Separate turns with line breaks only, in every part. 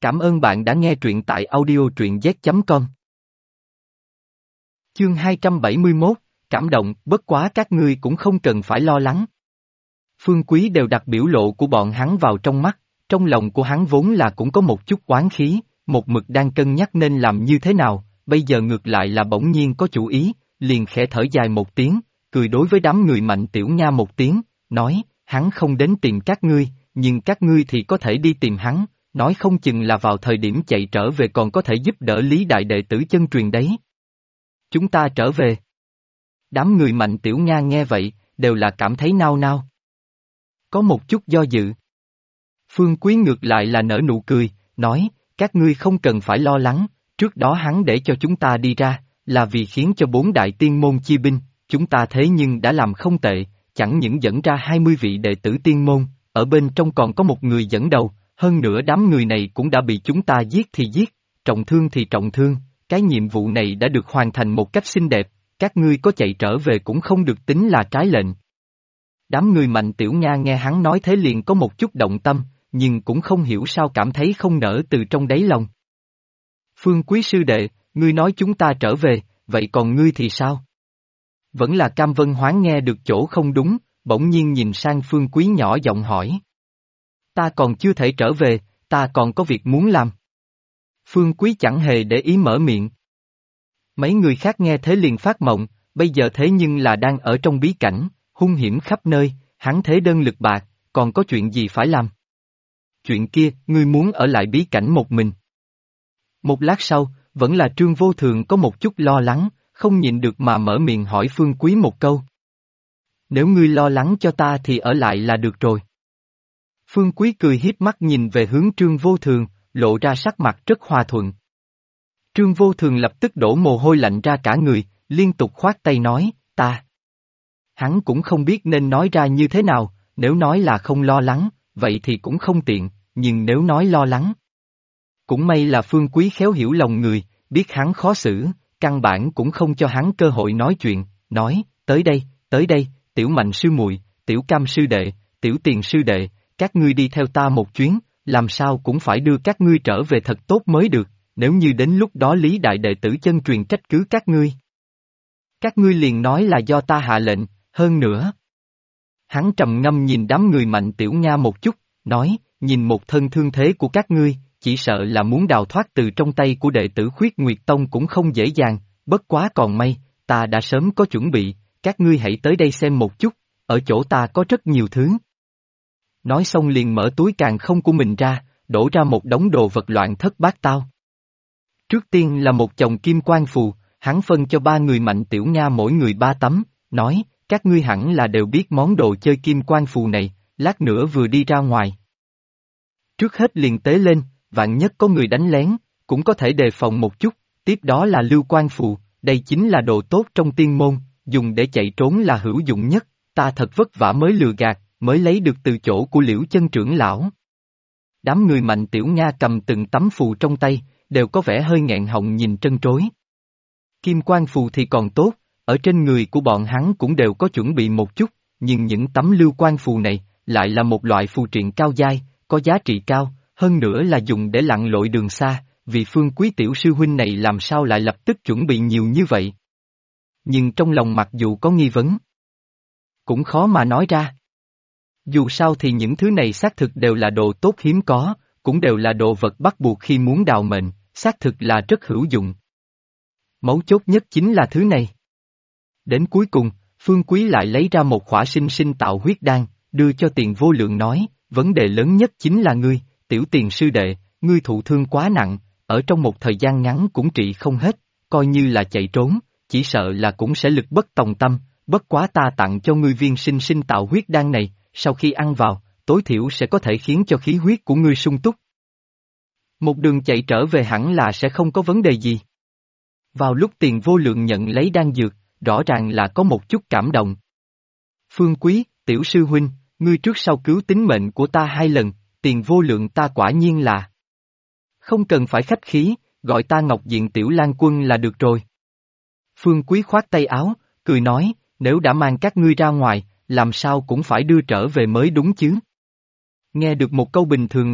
Cảm ơn bạn đã nghe truyện tại audio truyện z.com. Chương 271, cảm động, bất quá các ngươi cũng không cần phải lo lắng. Phương Quý đều đặt biểu lộ của bọn hắn vào trong mắt, trong lòng của hắn vốn là cũng có một chút oán khí, một mực đang cân nhắc nên làm như thế nào, bây giờ ngược lại là bỗng nhiên có chủ ý, liền khẽ thở dài một tiếng, cười đối với đám người Mạnh Tiểu Nha một tiếng, nói, hắn không đến tìm các ngươi, nhưng các ngươi thì có thể đi tìm hắn, nói không chừng là vào thời điểm chạy trở về còn có thể giúp đỡ Lý Đại đệ tử chân truyền đấy. Chúng ta trở về. Đám người Mạnh Tiểu Nha nghe vậy, đều là cảm thấy nao nao. Có một chút do dự. Phương Quý ngược lại là nở nụ cười, nói, các ngươi không cần phải lo lắng, trước đó hắn để cho chúng ta đi ra, là vì khiến cho 4 đại tiên môn chia binh, chúng ta thế nhưng đã làm không tệ, chẳng những dẫn ra 20 vị đệ tử tiên môn, ở bên trong còn có một người dẫn đầu, hơn nữa đám người này cũng đã bị chúng ta giết thì giết, trọng thương thì trọng thương, cái nhiệm vụ này đã được hoàn thành một cách xinh đẹp, các ngươi có chạy trở về cũng không được tính là trái lệnh. Đám người Mạnh Tiểu Nha nghe hắn nói thế liền có một chút động tâm, nhưng cũng không hiểu sao cảm thấy không nở từ trong đáy lòng. Phương Quý sư đệ, ngươi nói chúng ta trở về, vậy còn ngươi thì sao? Vẫn là Cam Vân Hoán nghe được chỗ không đúng, bỗng nhiên nhìn sang Phương Quý nhỏ giọng hỏi. Ta còn chưa thể trở về, ta còn có việc muốn làm. Phương Quý chẳng hề để ý mở miệng. Mấy người khác nghe thế liền phát mộng, bây giờ thế nhưng là đang ở trong bí cảnh, hung hiểm khắp nơi, hắn thế đơn lực bạc, còn có chuyện gì phải làm? Chuyện kia, ngươi muốn ở lại bí cảnh một mình. Một lát sau, vẫn là Trương Vô Thường có một chút lo lắng, không nhịn được mà mở miệng hỏi Phương Quý một câu. Nếu ngươi lo lắng cho ta thì ở lại là được rồi. Phương Quý cười hiếp mắt nhìn về hướng Trương Vô Thường, lộ ra sắc mặt rất hòa thuận. Trương Vô Thường lập tức đổ mồ hôi lạnh ra cả người, liên tục khoát tay nói, ta. Hắn cũng không biết nên nói ra như thế nào, nếu nói là không lo lắng, vậy thì cũng không tiện, nhưng nếu nói lo lắng. Cũng may là Phương Quý khéo hiểu lòng người, biết hắn khó xử, căn bản cũng không cho hắn cơ hội nói chuyện, nói, tới đây, Tiểu Mạnh sư muội, Tiểu Cam sư đệ, Tiểu Tiền sư đệ, các ngươi đi theo ta một chuyến, làm sao cũng phải đưa các ngươi trở về thật tốt mới được, nếu như đến lúc đó Lý Đại đệ tử chân truyền trách cứ các ngươi. Các ngươi liền nói là do ta hạ lệnh, hơn nữa. Hắn trầm ngâm nhìn đám người Mạnh Tiểu Nha một chút, nói, nhìn một thân thương thế của các ngươi, chỉ sợ là muốn đào thoát từ trong tay của đệ tử Khuyết Nguyệt Tông cũng không dễ dàng, bất quá còn may, ta đã sớm có chuẩn bị, các ngươi hãy tới đây xem một chút, ở chỗ ta có rất nhiều thứ. Nói xong liền mở túi càn không của mình ra, đổ ra một đống đồ vật loạn thất bát tao. Trước tiên là một chồng kim quan phù, hắn phân cho 3 người Mạnh Tiểu Nha mỗi người 3 tấm, nói, các ngươi hẳn là đều biết món đồ chơi kim quan phù này, lát nữa vừa đi ra ngoài. Trước hết liền tế lên, vạn nhất có người đánh lén, cũng có thể đề phòng một chút, tiếp đó là lưu quan phù, đây chính là đồ tốt trong tiên môn, dùng để chạy trốn là hữu dụng nhất, ta thật vất vả mới lừa gạt, mới lấy được từ chỗ của Liễu Chân trưởng lão. Đám người Mạnh Tiểu Nha cầm từng tấm phù trong tay, đều có vẻ hơi nghẹn họng nhìn trân trối. Kim quan phù thì còn tốt, ở trên người của bọn hắn cũng đều có chuẩn bị một chút, nhưng những tấm lưu quan phù này, lại là một loại phù triện cao giai, có giá trị cao, hơn nữa là dùng để lặn lội đường xa, vì Phương Quý tiểu sư huynh này làm sao lại lập tức chuẩn bị nhiều như vậy. Nhưng trong lòng mặc dù có nghi vấn, cũng khó mà nói ra. Dù sao thì những thứ này xác thực đều là đồ tốt hiếm có, cũng đều là đồ vật bắt buộc khi muốn đào mệnh, xác thực là rất hữu dụng. Mấu chốt nhất chính là thứ này. Đến cuối cùng, Phương Quý lại lấy ra một khỏa sinh sinh tạo huyết đan, đưa cho Tiền Vô Lượng nói, vấn đề lớn nhất chính là ngươi, Tiểu Tiền sư đệ, ngươi thụ thương quá nặng, ở trong một thời gian ngắn cũng trị không hết, coi như là chạy trốn, chỉ sợ là cũng sẽ lực bất tòng tâm, bất quá ta tặng cho ngươi viên sinh sinh tạo huyết đan này, sau khi ăn vào, tối thiểu sẽ có thể khiến cho khí huyết của ngươi sung túc. Một đường chạy trở về hẳn là sẽ không có vấn đề gì. Vào lúc Tiền Vô Lượng nhận lấy đan dược, rõ ràng là có một chút cảm động. Phương Quý, tiểu sư huynh, ngươi trước sau cứu tính mệnh của ta 2 lần, Tiền Vô Lượng ta quả nhiên là. Không cần phải khách khí, gọi ta Ngọc Diện Tiểu Lang Quân là được rồi. Phương Quý khoát tay áo, cười nói, nếu đã mang các ngươi ra ngoài, làm sao cũng phải đưa trở về mới đúng chứ. Nghe được một câu bình thường này,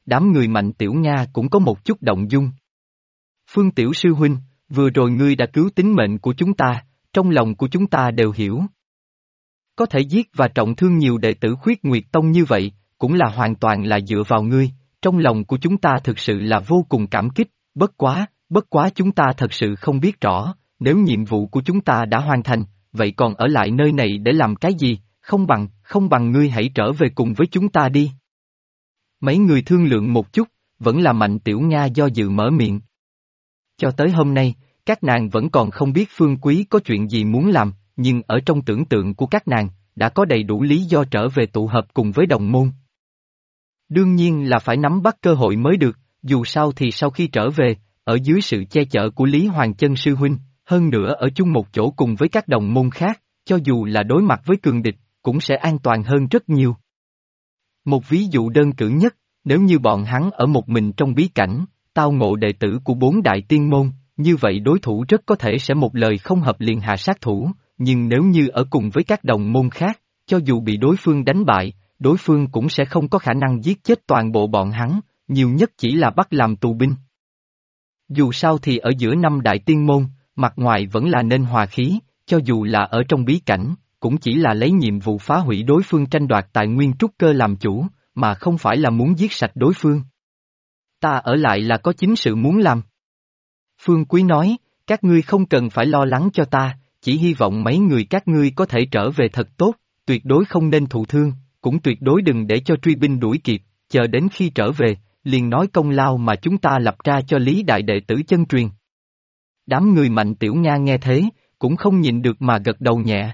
đám người Mạnh Tiểu Nga cũng có một chút động dung. Phương Tiểu sư huynh, vừa rồi ngươi đã cứu tính mệnh của chúng ta, trong lòng của chúng ta đều hiểu. Có thể giết và trọng thương nhiều đệ tử Khuyết Nguyệt Tông như vậy, cũng là hoàn toàn là dựa vào ngươi, trong lòng của chúng ta thực sự là vô cùng cảm kích, bất quá chúng ta thật sự không biết rõ, nếu nhiệm vụ của chúng ta đã hoàn thành, vậy còn ở lại nơi này để làm cái gì, không bằng ngươi hãy trở về cùng với chúng ta đi. Mấy người thương lượng một chút, vẫn là Mạnh Tiểu Nga do dự mở miệng. Cho tới hôm nay, các nàng vẫn còn không biết Phương Quý có chuyện gì muốn làm, nhưng ở trong tưởng tượng của các nàng, đã có đầy đủ lý do trở về tụ hợp cùng với đồng môn. Đương nhiên là phải nắm bắt cơ hội mới được, dù sao thì sau khi trở về, ở dưới sự che chở của Lý Hoàng Chân sư huynh, hơn nữa ở chung một chỗ cùng với các đồng môn khác, cho dù là đối mặt với cường địch, cũng sẽ an toàn hơn rất nhiều. Một ví dụ đơn cử nhất, nếu như bọn hắn ở một mình trong bí cảnh, tao ngộ đệ tử của 4 đại tiên môn, như vậy đối thủ rất có thể sẽ một lời không hợp liền hạ sát thủ, nhưng nếu như ở cùng với các đồng môn khác, cho dù bị đối phương đánh bại, đối phương cũng sẽ không có khả năng giết chết toàn bộ bọn hắn, nhiều nhất chỉ là bắt làm tù binh. Dù sao thì ở giữa 5 đại tiên môn, mặt ngoài vẫn là nên hòa khí, cho dù là ở trong bí cảnh, cũng chỉ là lấy nhiệm vụ phá hủy đối phương tranh đoạt tài nguyên trúc cơ làm chủ, mà không phải là muốn giết sạch đối phương. Ta ở lại là có chính sự muốn làm. Phương Quý nói, các ngươi không cần phải lo lắng cho ta, chỉ hy vọng mấy người các ngươi có thể trở về thật tốt, tuyệt đối không nên thụ thương, cũng tuyệt đối đừng để cho truy binh đuổi kịp, chờ đến khi trở về, liền nói công lao mà chúng ta lập ra cho Lý đại đệ tử chân truyền. Đám người Mạnh Tiểu Nga nghe thế, cũng không nhịn được mà gật đầu nhẹ.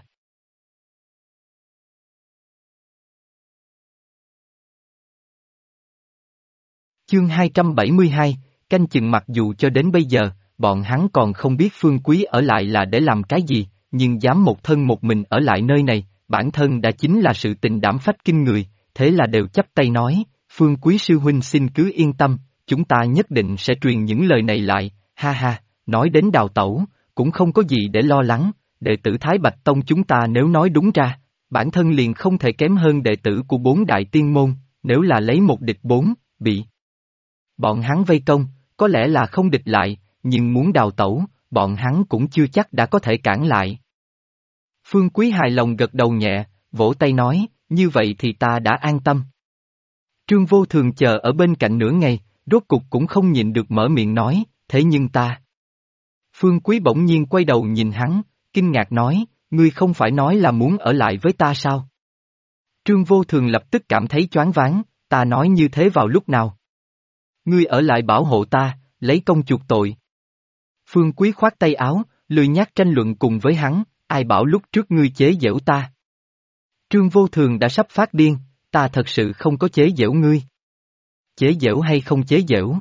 Chương 272, canh chừng mặc dù cho đến bây giờ, bọn hắn còn không biết Phương Quý ở lại là để làm cái gì, nhưng dám một thân một mình ở lại nơi này, bản thân đã chính là sự tình đảm phách kinh người, thế là đều chắp tay nói, Phương Quý sư huynh xin cứ yên tâm, chúng ta nhất định sẽ truyền những lời này lại, ha ha, nói đến đào tẩu, cũng không có gì để lo lắng, đệ tử Thái Bạch Tông chúng ta nếu nói đúng ra, bản thân liền không thể kém hơn đệ tử của 4 đại tiên môn, nếu là lấy một địch 4, bị bọn hắn vây công, có lẽ là không địch lại, nhưng muốn đào tẩu, bọn hắn cũng chưa chắc đã có thể cản lại. Phương Quý hài lòng gật đầu nhẹ, vỗ tay nói, như vậy thì ta đã an tâm. Trương Vô Thường chờ ở bên cạnh nửa ngày, rốt cục cũng không nhịn được mở miệng nói, thế nhưng ta. Phương Quý bỗng nhiên quay đầu nhìn hắn, kinh ngạc nói, ngươi không phải nói là muốn ở lại với ta sao? Trương Vô Thường lập tức cảm thấy choáng váng, ta nói như thế vào lúc nào? Ngươi ở lại bảo hộ ta, lấy công chuộc tội. Phương Quý khoát tay áo, lười nhác tranh luận cùng với hắn, ai bảo lúc trước ngươi chế giễu ta. Trương Vô Thường đã sắp phát điên, ta thật sự không có chế giễu ngươi. Chế giễu hay không chế giễu?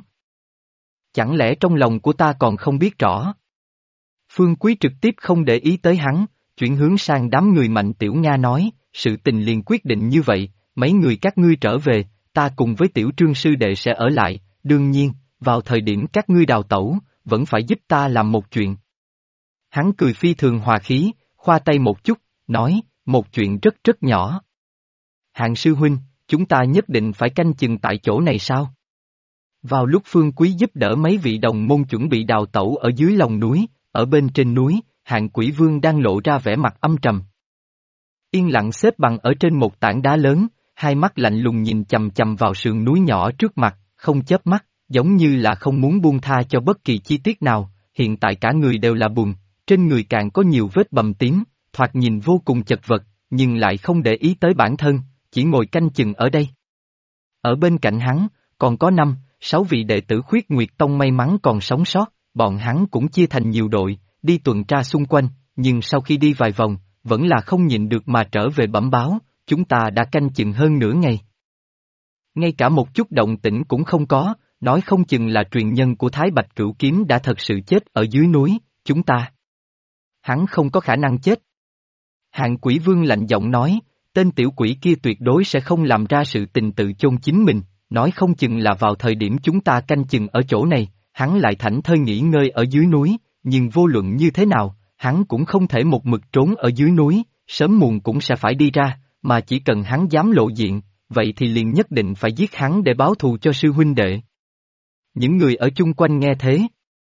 Chẳng lẽ trong lòng của ta còn không biết rõ? Phương Quý trực tiếp không để ý tới hắn, chuyển hướng sang đám người Mạnh Tiểu Nga nói, sự tình liền quyết định như vậy, mấy người các ngươi trở về, ta cùng với Tiểu Trương sư đệ sẽ ở lại, đương nhiên, vào thời điểm các ngươi đào tẩu, vẫn phải giúp ta làm một chuyện. Hắn cười phi thường hòa khí, khoa tay một chút, nói, một chuyện rất rất nhỏ. Hạng sư huynh, chúng ta nhất định phải canh chừng tại chỗ này sao? Vào lúc Phương Quý giúp đỡ mấy vị đồng môn chuẩn bị đào tẩu ở dưới lòng núi, ở bên trên núi, Hạng Quỷ Vương đang lộ ra vẻ mặt âm trầm. Yên lặng xếp bằng ở trên một tảng đá lớn, hai mắt lạnh lùng nhìn chằm chằm vào sườn núi nhỏ trước mặt, không chớp mắt, giống như là không muốn buông tha cho bất kỳ chi tiết nào, hiện tại cả người đều là bùn, trên người càng có nhiều vết bầm tím, thoạt nhìn vô cùng chật vật, nhưng lại không để ý tới bản thân, chỉ ngồi canh chừng ở đây. Ở bên cạnh hắn, còn có 5-6 vị đệ tử Khuyết Nguyệt Tông may mắn còn sống sót, bọn hắn cũng chia thành nhiều đội, đi tuần tra xung quanh, nhưng sau khi đi vài vòng, vẫn là không nhịn được mà trở về bẩm báo, chúng ta đã canh chừng hơn nửa ngày. Ngay cả một chút động tĩnh cũng không có, nói không chừng là truyền nhân của Thái Bạch Cửu Kiếm đã thật sự chết ở dưới núi, chúng ta. Hắn không có khả năng chết. Hạng Quỷ Vương lạnh giọng nói, tên tiểu quỷ kia tuyệt đối sẽ không làm ra sự tình tự chôn chính mình, nói không chừng là vào thời điểm chúng ta canh chừng ở chỗ này, hắn lại thảnh thơi nghỉ ngơi ở dưới núi, nhưng vô luận như thế nào, hắn cũng không thể một mực trốn ở dưới núi, sớm muộn cũng sẽ phải đi ra, mà chỉ cần hắn dám lộ diện, vậy thì liền nhất định phải giết hắn để báo thù cho sư huynh đệ. Những người ở chung quanh nghe thế,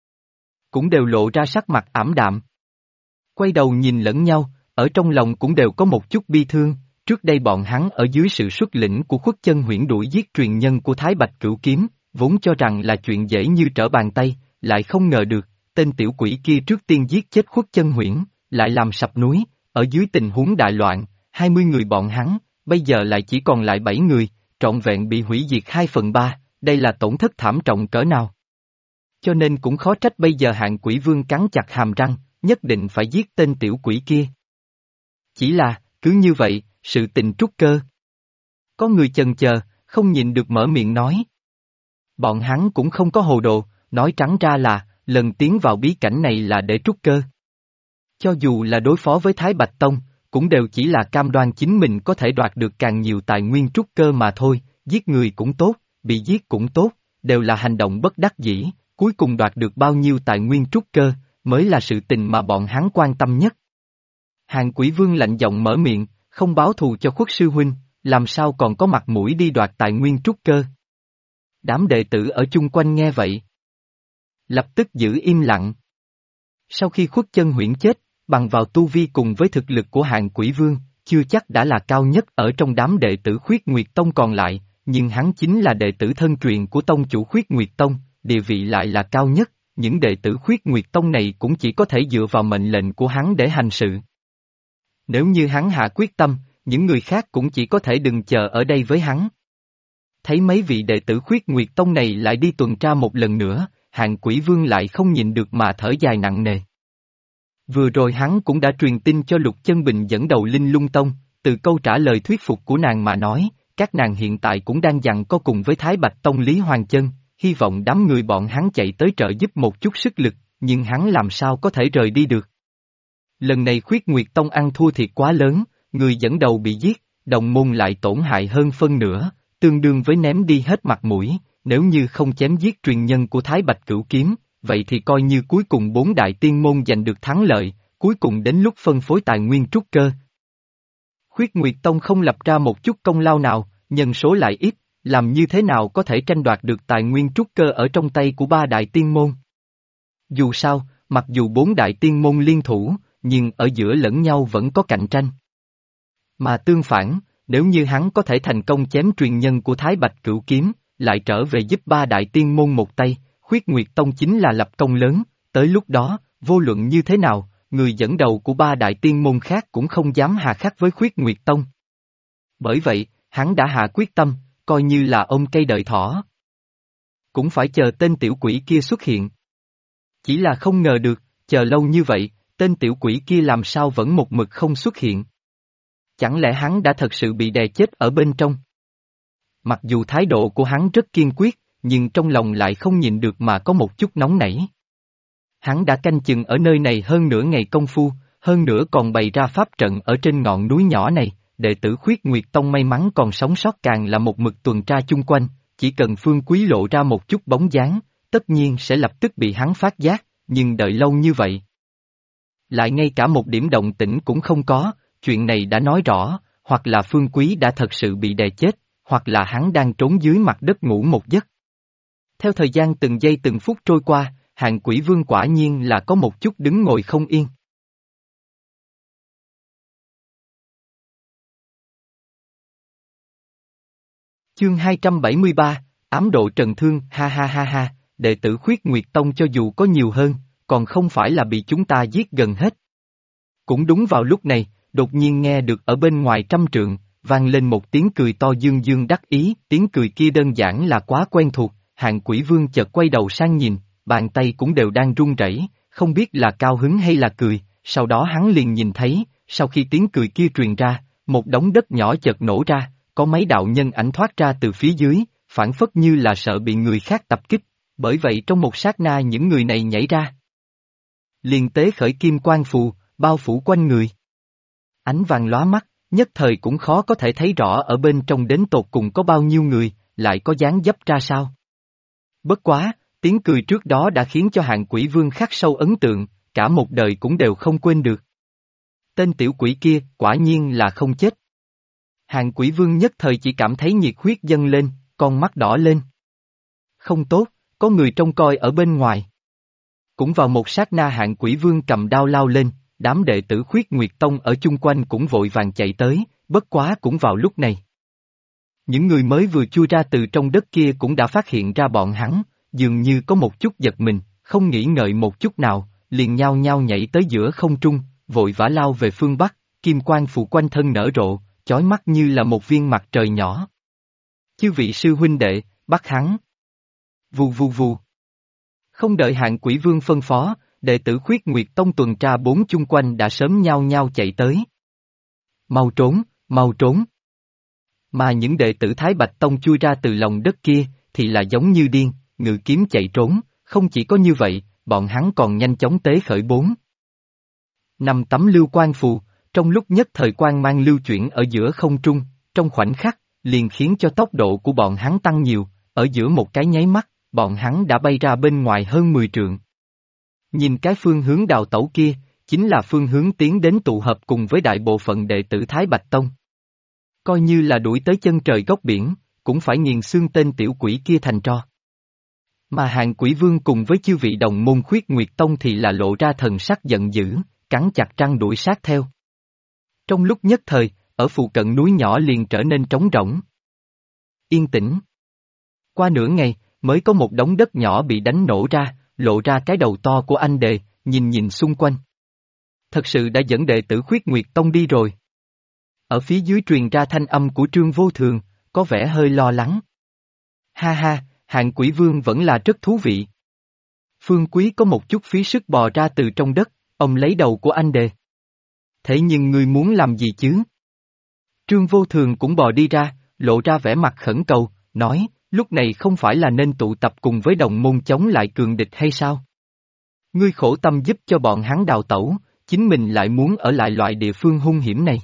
cũng đều lộ ra sắc mặt ảm đạm. Quay đầu nhìn lẫn nhau, ở trong lòng cũng đều có một chút bi thương, trước đây bọn hắn ở dưới sự xuất lĩnh của Khuất Chân Huyễn đuổi giết truyền nhân của Thái Bạch Cửu Kiếm, vốn cho rằng là chuyện dễ như trở bàn tay, lại không ngờ được, tên tiểu quỷ kia trước tiên giết chết Khuất Chân Huyễn, lại làm sập núi, ở dưới tình huống đại loạn, 20 người bọn hắn, bây giờ lại chỉ còn lại 7 người, trọn vẹn bị hủy diệt 2/3, đây là tổn thất thảm trọng cỡ nào. Cho nên cũng khó trách bây giờ Hạng Quỷ Vương cắn chặt hàm răng, nhất định phải giết tên tiểu quỷ kia. Chỉ là, cứ như vậy, sự tình trút cơ. Có người chần chờ, không nhịn được mở miệng nói. Bọn hắn cũng không có hồ đồ, nói trắng ra là, lần tiến vào bí cảnh này là để trút cơ. Cho dù là đối phó với Thái Bạch Tông, cũng đều chỉ là cam đoan chính mình có thể đoạt được càng nhiều tài nguyên trút cơ mà thôi, giết người cũng tốt, bị giết cũng tốt, đều là hành động bất đắc dĩ, cuối cùng đoạt được bao nhiêu tài nguyên trút cơ, mới là sự tình mà bọn hắn quan tâm nhất. Hạng Quỷ Vương lạnh giọng mở miệng, không báo thù cho Khuất sư huynh, làm sao còn có mặt mũi đi đoạt tài nguyên trút cơ. Đám đệ tử ở chung quanh nghe vậy, lập tức giữ im lặng. Sau khi Khuất Chân Huyễn chết, bằng vào tu vi cùng với thực lực của Hạng Quỷ Vương, chưa chắc đã là cao nhất ở trong đám đệ tử Khuyết Nguyệt Tông còn lại, nhưng hắn chính là đệ tử thân truyền của tông chủ Khuyết Nguyệt Tông, địa vị lại là cao nhất, những đệ tử Khuyết Nguyệt Tông này cũng chỉ có thể dựa vào mệnh lệnh của hắn để hành sự. Nếu như hắn hạ quyết tâm, những người khác cũng chỉ có thể đừng chờ ở đây với hắn. Thấy mấy vị đệ tử Khuyết Nguyệt Tông này lại đi tuần tra một lần nữa, Hạng Quỷ Vương lại không nhịn được mà thở dài nặng nề. Vừa rồi hắn cũng đã truyền tin cho Lục Chân Bình dẫn đầu Linh Lung Tông, từ câu trả lời thuyết phục của nàng mà nói, các nàng hiện tại cũng đang giằng co cùng với Thái Bạch Tông Lý Hoàng Chân, hy vọng đám người bọn hắn chạy tới trợ giúp một chút sức lực, nhưng hắn làm sao có thể rời đi được. Lần này Khuyết Nguyệt Tông ăn thua thiệt quá lớn, người dẫn đầu bị giết, đồng môn lại tổn hại hơn phân nửa, tương đương với ném đi hết mặt mũi, nếu như không chém giết truyền nhân của Thái Bạch Cửu Kiếm, vậy thì coi như cuối cùng 4 đại tiên môn giành được thắng lợi, cuối cùng đến lúc phân phối tài nguyên trút cơ. Khuyết Nguyệt Tông không lập ra một chút công lao nào, nhân số lại ít, làm như thế nào có thể tranh đoạt được tài nguyên trút cơ ở trong tay của 3 đại tiên môn. Dù sao, mặc dù 4 đại tiên môn liên thủ, nhưng ở giữa lẫn nhau vẫn có cạnh tranh. Mà tương phản, nếu như hắn có thể thành công chém truyền nhân của Thái Bạch Cửu Kiếm, lại trở về giúp 3 đại tiên môn một tay, Khuyết Nguyệt Tông chính là lập công lớn, tới lúc đó, vô luận như thế nào, người dẫn đầu của 3 đại tiên môn khác cũng không dám hà khắc với Khuyết Nguyệt Tông. Bởi vậy, hắn đã hạ quyết tâm, coi như là ôm cây đợi thỏ. Cũng phải chờ tên tiểu quỷ kia xuất hiện. Chỉ là không ngờ được, chờ lâu như vậy, tên tiểu quỷ kia làm sao vẫn một mực không xuất hiện. Chẳng lẽ hắn đã thật sự bị đè chết ở bên trong? Mặc dù thái độ của hắn rất kiên quyết, nhưng trong lòng lại không nhịn được mà có một chút nóng nảy. Hắn đã canh chừng ở nơi này hơn nửa ngày công phu, hơn nữa còn bày ra pháp trận ở trên ngọn núi nhỏ này, đệ tử Khuyết Nguyệt Tông may mắn còn sống sót càng là một mực tuần tra chung quanh, chỉ cần Phương Quý lộ ra một chút bóng dáng, tất nhiên sẽ lập tức bị hắn phát giác, nhưng đợi lâu như vậy. Lại ngay cả một điểm động tĩnh cũng không có, chuyện này đã nói rõ, hoặc là Phương Quý đã thật sự bị đè chết, hoặc là hắn đang trốn dưới mặt đất ngủ một giấc. Theo thời gian từng giây từng phút trôi qua, Hạng Quỷ Vương quả nhiên là có một chút đứng ngồi không yên. Chương 273, ám độ trần thương, ha ha ha ha, đệ tử Khuyết Nguyệt Tông cho dù có nhiều hơn, còn không phải là bị chúng ta giết gần hết. Cũng đúng vào lúc này, đột nhiên nghe được ở bên ngoài 100 trượng, vang lên một tiếng cười to dương dương đắc ý, tiếng cười kia đơn giản là quá quen thuộc, Hạng Quỷ Vương chợt quay đầu sang nhìn, bàn tay cũng đều đang run rẩy, không biết là cao hứng hay là cười, sau đó hắn liền nhìn thấy, sau khi tiếng cười kia truyền ra, một đống đất nhỏ chợt nổ ra, có mấy đạo nhân ảnh thoát ra từ phía dưới, phản phất như là sợ bị người khác tập kích, bởi vậy trong một sát na những người này nhảy ra. Liền tế khởi kim quang phù, bao phủ quanh người. Ánh vàng lóa mắt, nhất thời cũng khó có thể thấy rõ ở bên trong đến tột cùng có bao nhiêu người, lại có dáng dấp ra sao. Bất quá, tiếng cười trước đó đã khiến cho Hạng Quỷ Vương khắc sâu ấn tượng, cả một đời cũng đều không quên được. Tên tiểu quỷ kia, quả nhiên là không chết. Hàng Quỷ Vương nhất thời chỉ cảm thấy nhiệt huyết dâng lên, con mắt đỏ lên. Không tốt, có người trông coi ở bên ngoài. Cũng vào một sát na Hàng Quỷ Vương cầm đao lao lên, đám đệ tử Khuyết Nguyệt Tông ở chung quanh cũng vội vàng chạy tới, bất quá cũng vào lúc này. Những người mới vừa chui ra từ trong đất kia cũng đã phát hiện ra bọn hắn, dường như có một chút giật mình, không nghĩ ngợi một chút nào, liền nhao nhao nhảy tới giữa không trung, vội vã lao về phương Bắc, kim quang phủ quanh thân nở rộ, chói mắt như là một viên mặt trời nhỏ. Chư vị sư huynh đệ, bắt hắn. Vù vù vù. Không đợi Hàng Quỷ Vương phân phó, đệ tử Khuyết Nguyệt Tông tuần tra bốn chung quanh đã sớm nhao nhao chạy tới. Mau trốn, mau trốn. Mà những đệ tử Thái Bạch Tông chui ra từ lòng đất kia, thì là giống như điên, ngự kiếm chạy trốn, không chỉ có như vậy, bọn hắn còn nhanh chóng tế khởi 5 tấm lưu quang phù, trong lúc nhất thời quang mang lưu chuyển ở giữa không trung, trong khoảnh khắc, liền khiến cho tốc độ của bọn hắn tăng nhiều, ở giữa một cái nháy mắt, bọn hắn đã bay ra bên ngoài hơn 10 trượng. Nhìn cái phương hướng đào tẩu kia, chính là phương hướng tiến đến tụ hợp cùng với đại bộ phận đệ tử Thái Bạch Tông. Coi như là đuổi tới chân trời góc biển, cũng phải nghiền xương tên tiểu quỷ kia thành tro. Mà Hàng Quỷ Vương cùng với chư vị đồng môn Khuyết Nguyệt Tông thì là lộ ra thần sắc giận dữ, cắn chặt răng đuổi sát theo. Trong lúc nhất thời, ở phụ cận núi nhỏ liền trở nên trống rỗng. Yên tĩnh. Qua nửa ngày, mới có một đống đất nhỏ bị đánh nổ ra, lộ ra cái đầu to của anh đề, nhìn xung quanh. Thật sự đã dẫn đệ tử Khuyết Nguyệt Tông đi rồi. Ở phía dưới truyền ra thanh âm của Trương Vô Thường, có vẻ hơi lo lắng. Ha ha, Hàng Quỷ Vương vẫn là rất thú vị. Phương Quý có một chút phí sức bò ra từ trong đất, ông lấy đầu của anh đề. Thế nhưng ngươi muốn làm gì chứ? Trương Vô Thường cũng bò đi ra, lộ ra vẻ mặt khẩn cầu, nói, lúc này không phải là nên tụ tập cùng với đồng môn chống lại cường địch hay sao? Ngươi khổ tâm giúp cho bọn hắn đào tẩu, chính mình lại muốn ở lại loại địa phương hung hiểm này.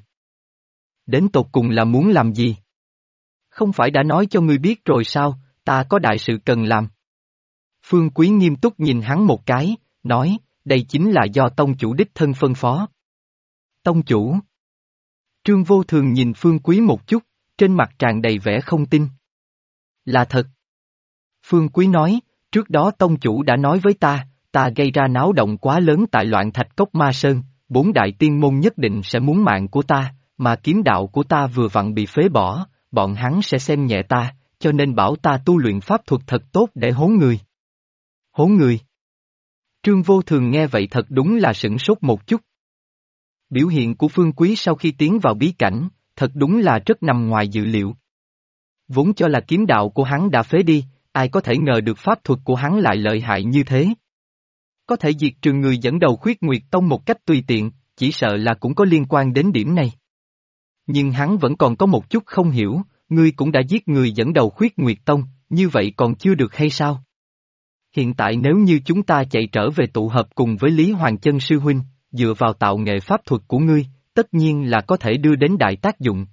Đến tột cùng là muốn làm gì? Không phải đã nói cho ngươi biết rồi sao, ta có đại sự cần làm. Phương Quý nghiêm túc nhìn hắn một cái, nói, đây chính là do tông chủ đích thân phân phó. Tông chủ. Trương Vô Thường nhìn Phương Quý một chút, trên mặt tràn đầy vẻ không tin. Là thật. Phương Quý nói, trước đó tông chủ đã nói với ta gây ra náo động quá lớn tại Loạn Thạch Cốc Ma Sơn, 4 đại tiên môn nhất định sẽ muốn mạng của ta, mà kiếm đạo của ta vừa vặn bị phế bỏ, bọn hắn sẽ xem nhẹ ta, cho nên bảo ta tu luyện pháp thuật thật tốt để hố người. Hố người? Trương Vô Thường nghe vậy thật đúng là sửng sốt một chút. Biểu hiện của Phương Quý sau khi tiến vào bí cảnh, thật đúng là rất nằm ngoài dự liệu. Vốn cho là kiếm đạo của hắn đã phế đi, ai có thể ngờ được pháp thuật của hắn lại lợi hại như thế. Có thể diệt trừ người dẫn đầu Khuyết Nguyệt Tông một cách tùy tiện, chỉ sợ là cũng có liên quan đến điểm này. Nhưng hắn vẫn còn có một chút không hiểu, ngươi cũng đã giết người dẫn đầu Khuyết Nguyệt Tông, như vậy còn chưa được hay sao? Hiện tại nếu như chúng ta chạy trở về tụ hợp cùng với Lý Hoàng Chân sư huynh, dựa vào tạo nghệ pháp thuật của ngươi, tất nhiên là có thể đưa đến đại tác dụng.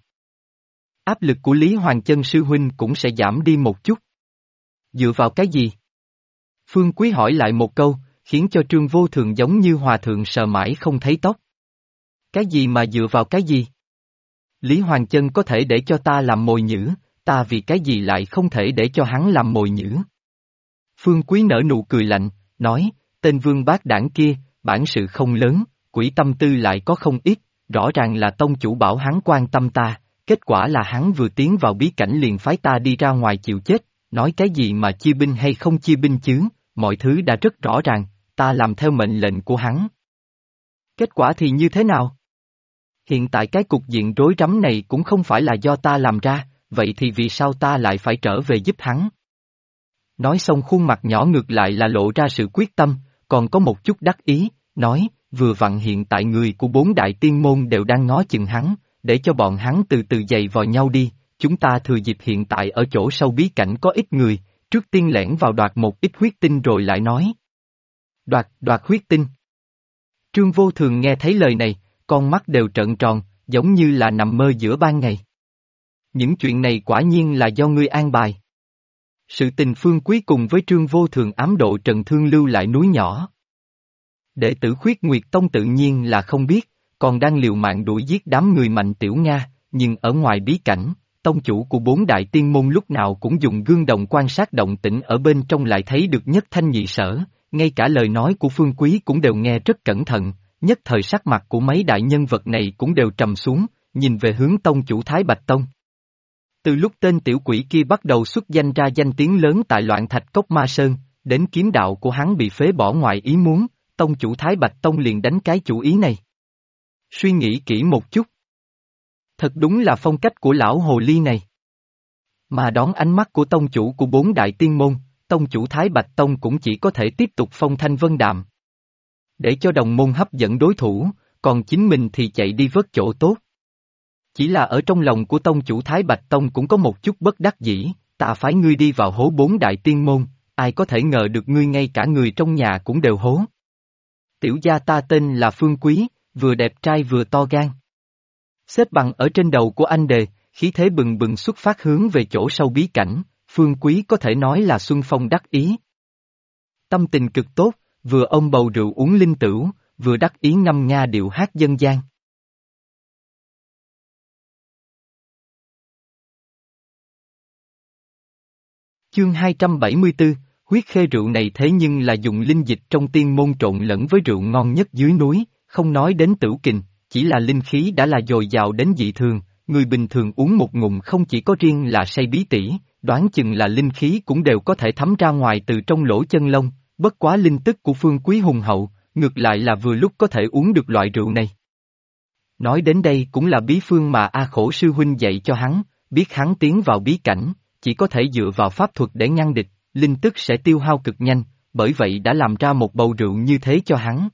Áp lực của Lý Hoàng Chân sư huynh cũng sẽ giảm đi một chút. Dựa vào cái gì? Phương Quý hỏi lại một câu, khiến cho Trương Vô Thường giống như hòa thượng sờ mãi không thấy tóc. Cái gì mà dựa vào cái gì? Lý Hoàng Chân có thể để cho ta làm mồi nhữ, ta vì cái gì lại không thể để cho hắn làm mồi nhữ? Phương Quý nở nụ cười lạnh, nói, tên vương bát đảng kia, bản sự không lớn, quỷ tâm tư lại có không ít, rõ ràng là tông chủ bảo hắn quan tâm ta, kết quả là hắn vừa tiến vào bí cảnh liền phái ta đi ra ngoài chịu chết, nói cái gì mà chia binh hay không chia binh chứ, mọi thứ đã rất rõ ràng, ta làm theo mệnh lệnh của hắn. Kết quả thì như thế nào? Hiện tại cái cục diện rối rắm này cũng không phải là do ta làm ra, vậy thì vì sao ta lại phải trở về giúp hắn? Nói xong khuôn mặt nhỏ ngược lại là lộ ra sự quyết tâm, còn có một chút đắc ý, nói, vừa vặn hiện tại người của 4 đại tiên môn đều đang ngó chừng hắn, để cho bọn hắn từ từ giày vò nhau đi, chúng ta thừa dịp hiện tại ở chỗ sâu bí cảnh có ít người, trước tiên lẻn vào đoạt một ít huyết tinh rồi lại nói. Đoạt huyết tinh. Trương Vô Thường nghe thấy lời này, con mắt đều trợn tròn, giống như là nằm mơ giữa ban ngày. Những chuyện này quả nhiên là do ngươi an bài. Sự tình Phương Quý cùng với Trương Vô Thường ám độ Trần Thương lưu lại núi nhỏ. Đệ tử Khuyết Nguyệt Tông tự nhiên là không biết, còn đang liều mạng đuổi giết đám người Mạnh Tiểu Nga, nhưng ở ngoài bí cảnh, tông chủ của 4 đại tiên môn lúc nào cũng dùng gương đồng quan sát động tĩnh ở bên trong lại thấy được nhất thanh nhị sở, ngay cả lời nói của Phương Quý cũng đều nghe rất cẩn thận, nhất thời sắc mặt của mấy đại nhân vật này cũng đều trầm xuống, nhìn về hướng tông chủ Thái Bạch Tông. Từ lúc tên tiểu quỷ kia bắt đầu xuất danh ra danh tiếng lớn tại Loạn Thạch Cốc Ma Sơn, đến kiếm đạo của hắn bị phế bỏ ngoài ý muốn, tông chủ Thái Bạch Tông liền đánh cái chủ ý này. Suy nghĩ kỹ một chút. Thật đúng là phong cách của lão hồ ly này. Mà đón ánh mắt của tông chủ của 4 đại tiên môn, tông chủ Thái Bạch Tông cũng chỉ có thể tiếp tục phong thanh vân đạm. Để cho đồng môn hấp dẫn đối thủ, còn chính mình thì chạy đi vớt chỗ tốt. Chỉ là ở trong lòng của tông chủ Thái Bạch Tông cũng có một chút bất đắc dĩ, ta phái ngươi đi vào hố 4 đại tiên môn, ai có thể ngờ được ngươi ngay cả người trong nhà cũng đều hố. Tiểu gia ta tên là Phương Quý, vừa đẹp trai vừa to gan. Xếp bằng ở trên đầu của anh đề, khí thế bừng bừng xuất phát hướng về chỗ sâu bí cảnh, Phương Quý có thể nói là xuân phong đắc ý. Tâm tình cực tốt, vừa ôm bầu rượu uống linh tửu, vừa đắc ý ngâm nga điệu hát dân gian. Chương 274, huyết khê rượu này thế nhưng là dùng linh dịch trong tiên môn trộn lẫn với rượu ngon nhất dưới núi, không nói đến tửu kình, chỉ là linh khí đã là dồi dào đến dị thường, người bình thường uống một ngụm không chỉ có riêng là say bí tỉ, đoán chừng là linh khí cũng đều có thể thấm ra ngoài từ trong lỗ chân lông, bất quá linh tức của Phương Quý hùng hậu, ngược lại là vừa lúc có thể uống được loại rượu này. Nói đến đây cũng là bí phương mà A Khổ sư huynh dạy cho hắn, biết hắn tiến vào bí cảnh, chỉ có thể dựa vào pháp thuật để ngăn địch, linh tức sẽ tiêu hao cực nhanh, bởi vậy đã làm ra một bầu rượu như thế cho hắn.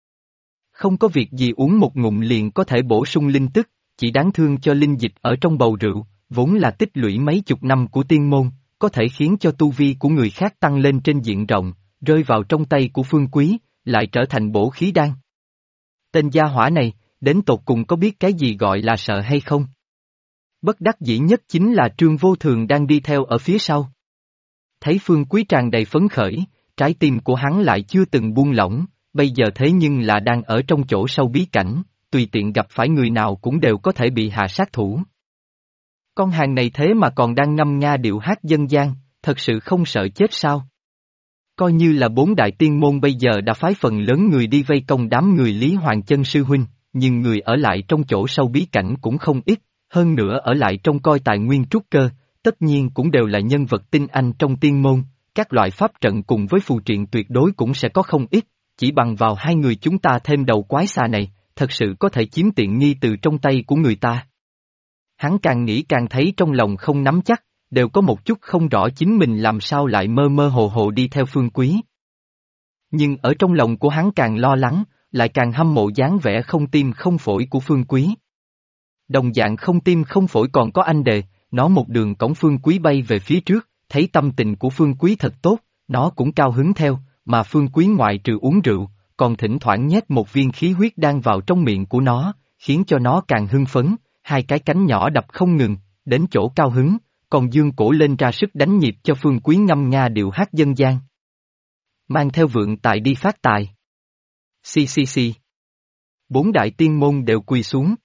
Không có việc gì uống một ngụm liền có thể bổ sung linh tức, chỉ đáng thương cho linh dịch ở trong bầu rượu, vốn là tích lũy mấy chục năm của tiên môn, có thể khiến cho tu vi của người khác tăng lên trên diện rộng, rơi vào trong tay của Phương Quý, lại trở thành bổ khí đan. Tên gia hỏa này, đến tột cùng có biết cái gì gọi là sợ hay không? Bất đắc dĩ nhất chính là Trương Vô Thường đang đi theo ở phía sau. Thấy Phương Quý tràn đầy phấn khởi, trái tim của hắn lại chưa từng buông lỏng, bây giờ thế nhưng là đang ở trong chỗ sâu bí cảnh, tùy tiện gặp phải người nào cũng đều có thể bị hạ sát thủ. Con hàng này thế mà còn đang ngâm nga điệu hát dân gian, thật sự không sợ chết sao? Coi như là 4 đại tiên môn bây giờ đã phái phần lớn người đi vây công đám người Lý Hoàng Chân sư huynh, nhưng người ở lại trong chỗ sâu bí cảnh cũng không ít, hơn nữa ở lại trong coi tài nguyên trúc cơ, tất nhiên cũng đều là nhân vật tinh anh trong tiên môn, các loại pháp trận cùng với phù triện tuyệt đối cũng sẽ có không ít, chỉ bằng vào hai người chúng ta thêm đầu quái xà này, thật sự có thể chiếm tiện nghi từ trong tay của người ta. Hắn càng nghĩ càng thấy trong lòng không nắm chắc, đều có một chút không rõ chính mình làm sao lại mơ mơ hồ hồ đi theo Phương Quý. Nhưng ở trong lòng của hắn càng lo lắng, lại càng hâm mộ dáng vẻ không tim không phổi của Phương Quý. Đồng dạng không tim không phổi còn có anh đề, nó một đường cõng Phương Quý bay về phía trước, thấy tâm tình của Phương Quý thật tốt, nó cũng cao hứng theo, mà Phương Quý ngoại trừ uống rượu, còn thỉnh thoảng nhét một viên khí huyết đan vào trong miệng của nó, khiến cho nó càng hưng phấn, hai cái cánh nhỏ đập không ngừng, đến chỗ cao hứng, còn dương cổ lên ra sức đánh nhịp cho Phương Quý ngâm nga điệu hát dân gian. Mang theo vượng tài đi phát tài. Xì. 4 đại tiên môn đều quỳ xuống.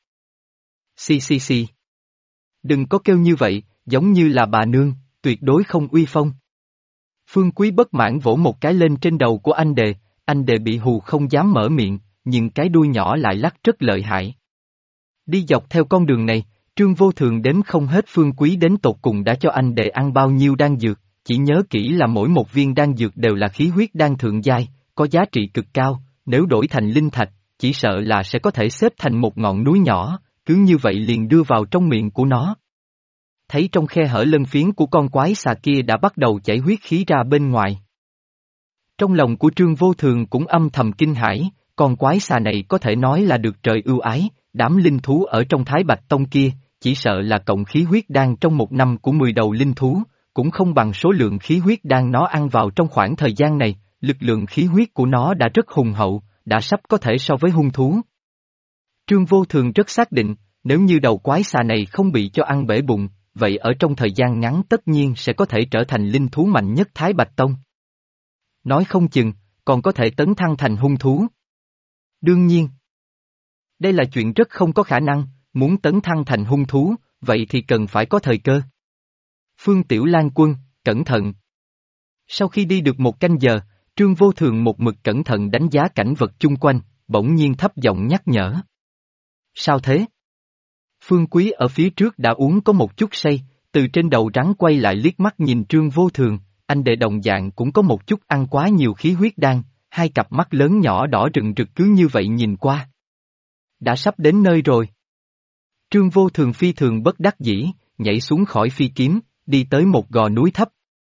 Xì. Đừng có kêu như vậy, giống như là bà nương, tuyệt đối không uy phong. Phương Quý bất mãn vỗ một cái lên trên đầu của anh đề bị hù không dám mở miệng, nhưng cái đuôi nhỏ lại lắc rất lợi hại. Đi dọc theo con đường này, Trương Vô Thường đếm không hết Phương Quý đến tột cùng đã cho anh đề ăn bao nhiêu đan dược, chỉ nhớ kỹ là mỗi một viên đan dược đều là khí huyết đan thượng giai, có giá trị cực cao, nếu đổi thành linh thạch, chỉ sợ là sẽ có thể xếp thành một ngọn núi nhỏ, cứ như vậy liền đưa vào trong miệng của nó. Thấy trong khe hở lân phiến của con quái xà kia đã bắt đầu chảy huyết khí ra bên ngoài. Trong lòng của Trương Vô Thường cũng âm thầm kinh hãi, con quái xà này có thể nói là được trời ưu ái, đám linh thú ở trong Thái Bạch Tông kia, chỉ sợ là cộng khí huyết đan trong một năm của 10 đầu linh thú, cũng không bằng số lượng khí huyết đan nó ăn vào trong khoảng thời gian này, lực lượng khí huyết của nó đã rất hùng hậu, đã sắp có thể so với hung thú. Trương Vô Thường rất xác định, nếu như đầu quái xà này không bị cho ăn bể bụng, vậy ở trong thời gian ngắn tất nhiên sẽ có thể trở thành linh thú mạnh nhất Thái Bạch Tông. Nói không chừng, còn có thể tấn thăng thành hung thú. Đương nhiên, đây là chuyện rất không có khả năng, muốn tấn thăng thành hung thú, vậy thì cần phải có thời cơ. Phương Tiểu Lan Quân, cẩn thận. Sau khi đi được một canh giờ, Trương Vô Thường một mực cẩn thận đánh giá cảnh vật chung quanh, bỗng nhiên thấp giọng nhắc nhở. Sao thế? Phương Quý ở phía trước đã uống có một chút say, từ trên đầu rắn quay lại liếc mắt nhìn Trương Vô Thường, anh đệ đồng dạng cũng có một chút ăn quá nhiều khí huyết đan, hai cặp mắt lớn nhỏ đỏ rừng rực cứ như vậy nhìn qua. Đã sắp đến nơi rồi. Trương Vô Thường phi thường bất đắc dĩ, nhảy xuống khỏi phi kiếm, đi tới một gò núi thấp.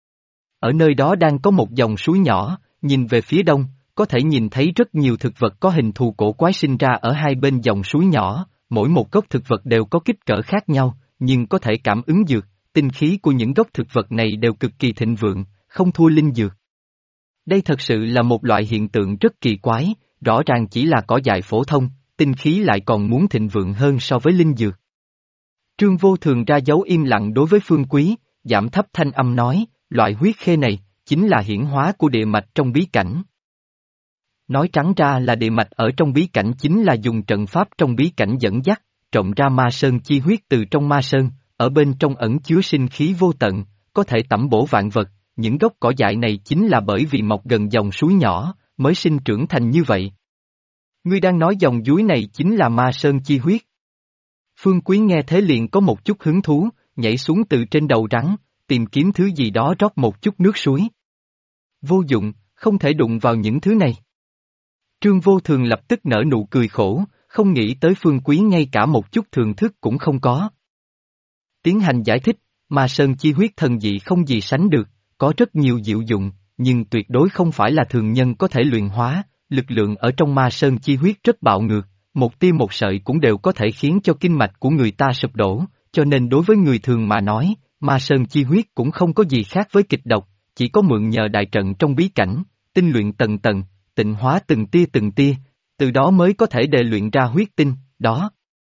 Ở nơi đó đang có một dòng suối nhỏ, nhìn về phía đông, có thể nhìn thấy rất nhiều thực vật có hình thù cổ quái sinh ra ở hai bên dòng suối nhỏ, mỗi một gốc thực vật đều có kích cỡ khác nhau, nhưng có thể cảm ứng dược, tinh khí của những gốc thực vật này đều cực kỳ thịnh vượng, không thua linh dược. Đây thật sự là một loại hiện tượng rất kỳ quái, rõ ràng chỉ là cỏ dại phổ thông, tinh khí lại còn muốn thịnh vượng hơn so với linh dược. Trương Vô Thường ra dấu im lặng đối với Phương Quý, giảm thấp thanh âm nói, loại huyết khê này, chính là hiển hóa của địa mạch trong bí cảnh. Nói trắng ra là địa mạch ở trong bí cảnh chính là dùng trận pháp trong bí cảnh dẫn dắt, trộn ra ma sơn chi huyết từ trong ma sơn, ở bên trong ẩn chứa sinh khí vô tận, có thể tẩm bổ vạn vật, những gốc cỏ dại này chính là bởi vì mọc gần dòng suối nhỏ, mới sinh trưởng thành như vậy. Ngươi đang nói dòng suối này chính là ma sơn chi huyết. Phương Quý nghe thế liền có một chút hứng thú, nhảy xuống từ trên đầu rắn, tìm kiếm thứ gì đó rót một chút nước suối. Vô dụng, không thể đụng vào những thứ này. Trương Vô Thường lập tức nở nụ cười khổ, không nghĩ tới Phương Quý ngay cả một chút thường thức cũng không có. Tiến hành giải thích, ma sơn chi huyết thần dị không gì sánh được, có rất nhiều diệu dụng, nhưng tuyệt đối không phải là thường nhân có thể luyện hóa, lực lượng ở trong ma sơn chi huyết rất bạo ngược, một tia một sợi cũng đều có thể khiến cho kinh mạch của người ta sụp đổ, cho nên đối với người thường mà nói, ma sơn chi huyết cũng không có gì khác với kịch độc, chỉ có mượn nhờ đại trận trong bí cảnh, tinh luyện tầng tầng, tịnh hóa từng tia, từ đó mới có thể đề luyện ra huyết tinh, đó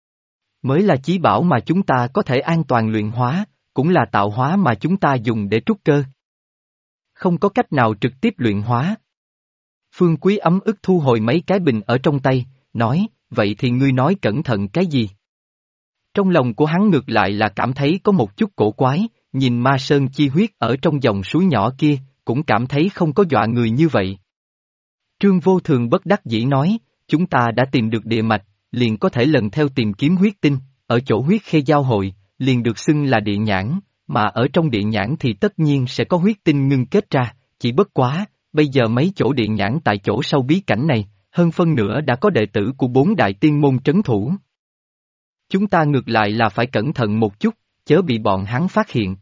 mới là chí bảo mà chúng ta có thể an toàn luyện hóa, cũng là tạo hóa mà chúng ta dùng để trút cơ. Không có cách nào trực tiếp luyện hóa. Phương Quý ấm ức thu hồi mấy cái bình ở trong tay, nói, vậy thì ngươi nói cẩn thận cái gì? Trong lòng của hắn ngược lại là cảm thấy có một chút cổ quái, nhìn ma sơn chi huyết ở trong dòng suối nhỏ kia, cũng cảm thấy không có dọa người như vậy. Trương Vô Thường bất đắc dĩ nói, chúng ta đã tìm được địa mạch, liền có thể lần theo tìm kiếm huyết tinh, ở chỗ huyết khê giao hội, liền được xưng là địa nhãn, mà ở trong địa nhãn thì tất nhiên sẽ có huyết tinh ngưng kết ra, chỉ bất quá, bây giờ mấy chỗ địa nhãn tại chỗ sau bí cảnh này, hơn phân nửa đã có đệ tử của 4 đại tiên môn trấn thủ. Chúng ta ngược lại là phải cẩn thận một chút, chớ bị bọn hắn phát hiện.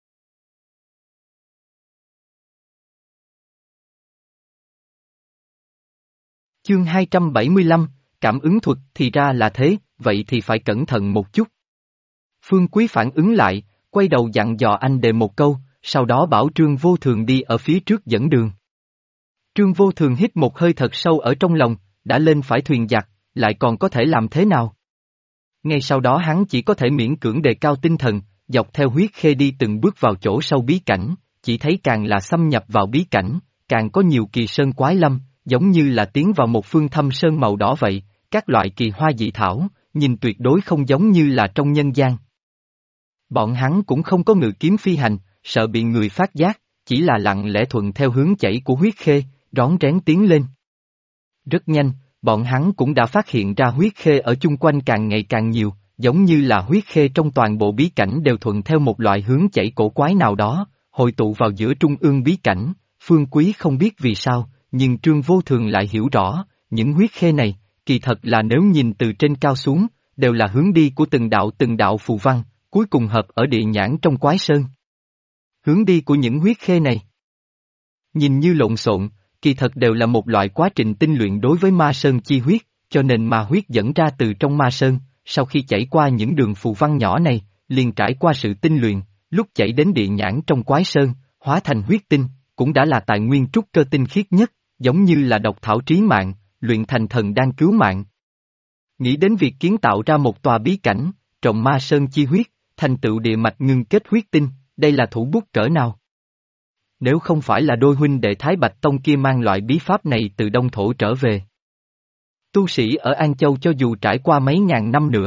Chương 275, cảm ứng thuật thì ra là thế, vậy thì phải cẩn thận một chút. Phương Quý phản ứng lại, quay đầu dặn dò anh đệ một câu, sau đó bảo Trương Vô Thường đi ở phía trước dẫn đường. Trương Vô Thường hít một hơi thật sâu ở trong lòng, đã lên phải thuyền giặc, lại còn có thể làm thế nào? Ngay sau đó hắn chỉ có thể miễn cưỡng đề cao tinh thần, dọc theo huyết khê đi từng bước vào chỗ sâu bí cảnh, chỉ thấy càng là xâm nhập vào bí cảnh, càng có nhiều kỳ sơn quái lâm, giống như là tiến vào một phương thâm sơn màu đỏ vậy, các loại kỳ hoa dị thảo, nhìn tuyệt đối không giống như là trong nhân gian. Bọn hắn cũng không có ngự kiếm phi hành, sợ bị người phát giác, chỉ là lặng lẽ thuận theo hướng chảy của huyết khê, rón rén tiến lên. Rất nhanh, bọn hắn cũng đã phát hiện ra huyết khê ở chung quanh càng ngày càng nhiều, giống như là huyết khê trong toàn bộ bí cảnh đều thuận theo một loại hướng chảy cổ quái nào đó, hội tụ vào giữa trung ương bí cảnh. Phương Quý không biết vì sao, nhưng Trương Vô Thường lại hiểu rõ, những huyết khê này, kỳ thật là nếu nhìn từ trên cao xuống, đều là hướng đi của từng đạo phù văn, cuối cùng hợp ở địa nhãn trong quái sơn. Hướng đi của những huyết khê này, nhìn như lộn xộn, kỳ thật đều là một loại quá trình tinh luyện đối với ma sơn chi huyết, cho nên ma huyết dẫn ra từ trong ma sơn, sau khi chảy qua những đường phù văn nhỏ này, liền trải qua sự tinh luyện, lúc chảy đến địa nhãn trong quái sơn, hóa thành huyết tinh, cũng đã là tài nguyên trúc cơ tinh khiết nhất, giống như là độc thảo trí mạng, luyện thành thần đang cứu mạng. Nghĩ đến việc kiến tạo ra một tòa bí cảnh, trồng ma sơn chi huyết, thành tựu địa mạch ngưng kết huyết tinh, đây là thủ bút cỡ nào? Nếu không phải là đôi huynh đệ Thái Bạch Tông kia mang loại bí pháp này từ Đông Thổ trở về. Tu sĩ ở An Châu cho dù trải qua mấy ngàn năm nữa,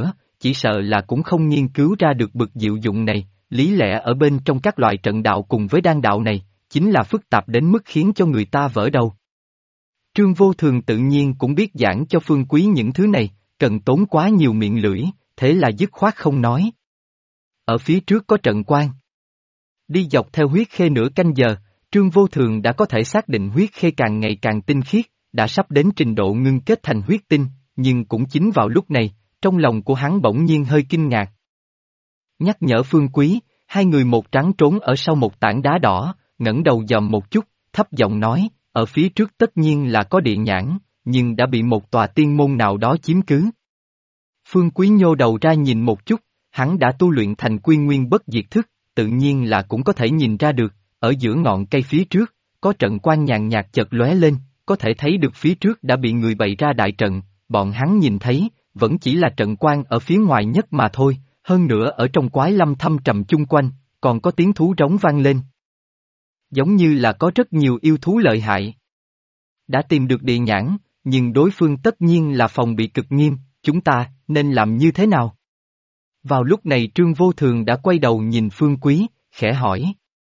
chỉ sợ là cũng không nghiên cứu ra được bực diệu dụng này, lý lẽ ở bên trong các loại trận đạo cùng với đan đạo này, chính là phức tạp đến mức khiến cho người ta vỡ đầu. Trương Vô Thường tự nhiên cũng biết giảng cho Phương Quý những thứ này, cần tốn quá nhiều miệng lưỡi, thế là dứt khoát không nói. Ở phía trước có trận quan. Đi dọc theo huyết khê nửa canh giờ, Trương Vô Thường đã có thể xác định huyết khê càng ngày càng tinh khiết, đã sắp đến trình độ ngưng kết thành huyết tinh, nhưng cũng chính vào lúc này, trong lòng của hắn bỗng nhiên hơi kinh ngạc. Nhắc nhở Phương Quý, hai người một trắng trốn ở sau một tảng đá đỏ, ngẩng đầu dòm một chút, thấp giọng nói, ở phía trước tất nhiên là có địa nhãn, nhưng đã bị một tòa tiên môn nào đó chiếm cứ. Phương Quý nhô đầu ra nhìn một chút, hắn đã tu luyện thành quy nguyên bất diệt thức, tự nhiên là cũng có thể nhìn ra được, ở giữa ngọn cây phía trước, có trận quan nhàn nhạt chợt lóe lên, có thể thấy được phía trước đã bị người bày ra đại trận, bọn hắn nhìn thấy, vẫn chỉ là trận quan ở phía ngoài nhất mà thôi, hơn nữa ở trong quái lâm thâm trầm chung quanh, còn có tiếng thú rống vang lên. Giống như là có rất nhiều yêu thú lợi hại. Đã tìm được địa nhãn, nhưng đối phương tất nhiên là phòng bị cực nghiêm, chúng ta nên làm như thế nào? Vào lúc này Trương Vô Thường đã quay đầu nhìn Phương Quý, khẽ hỏi.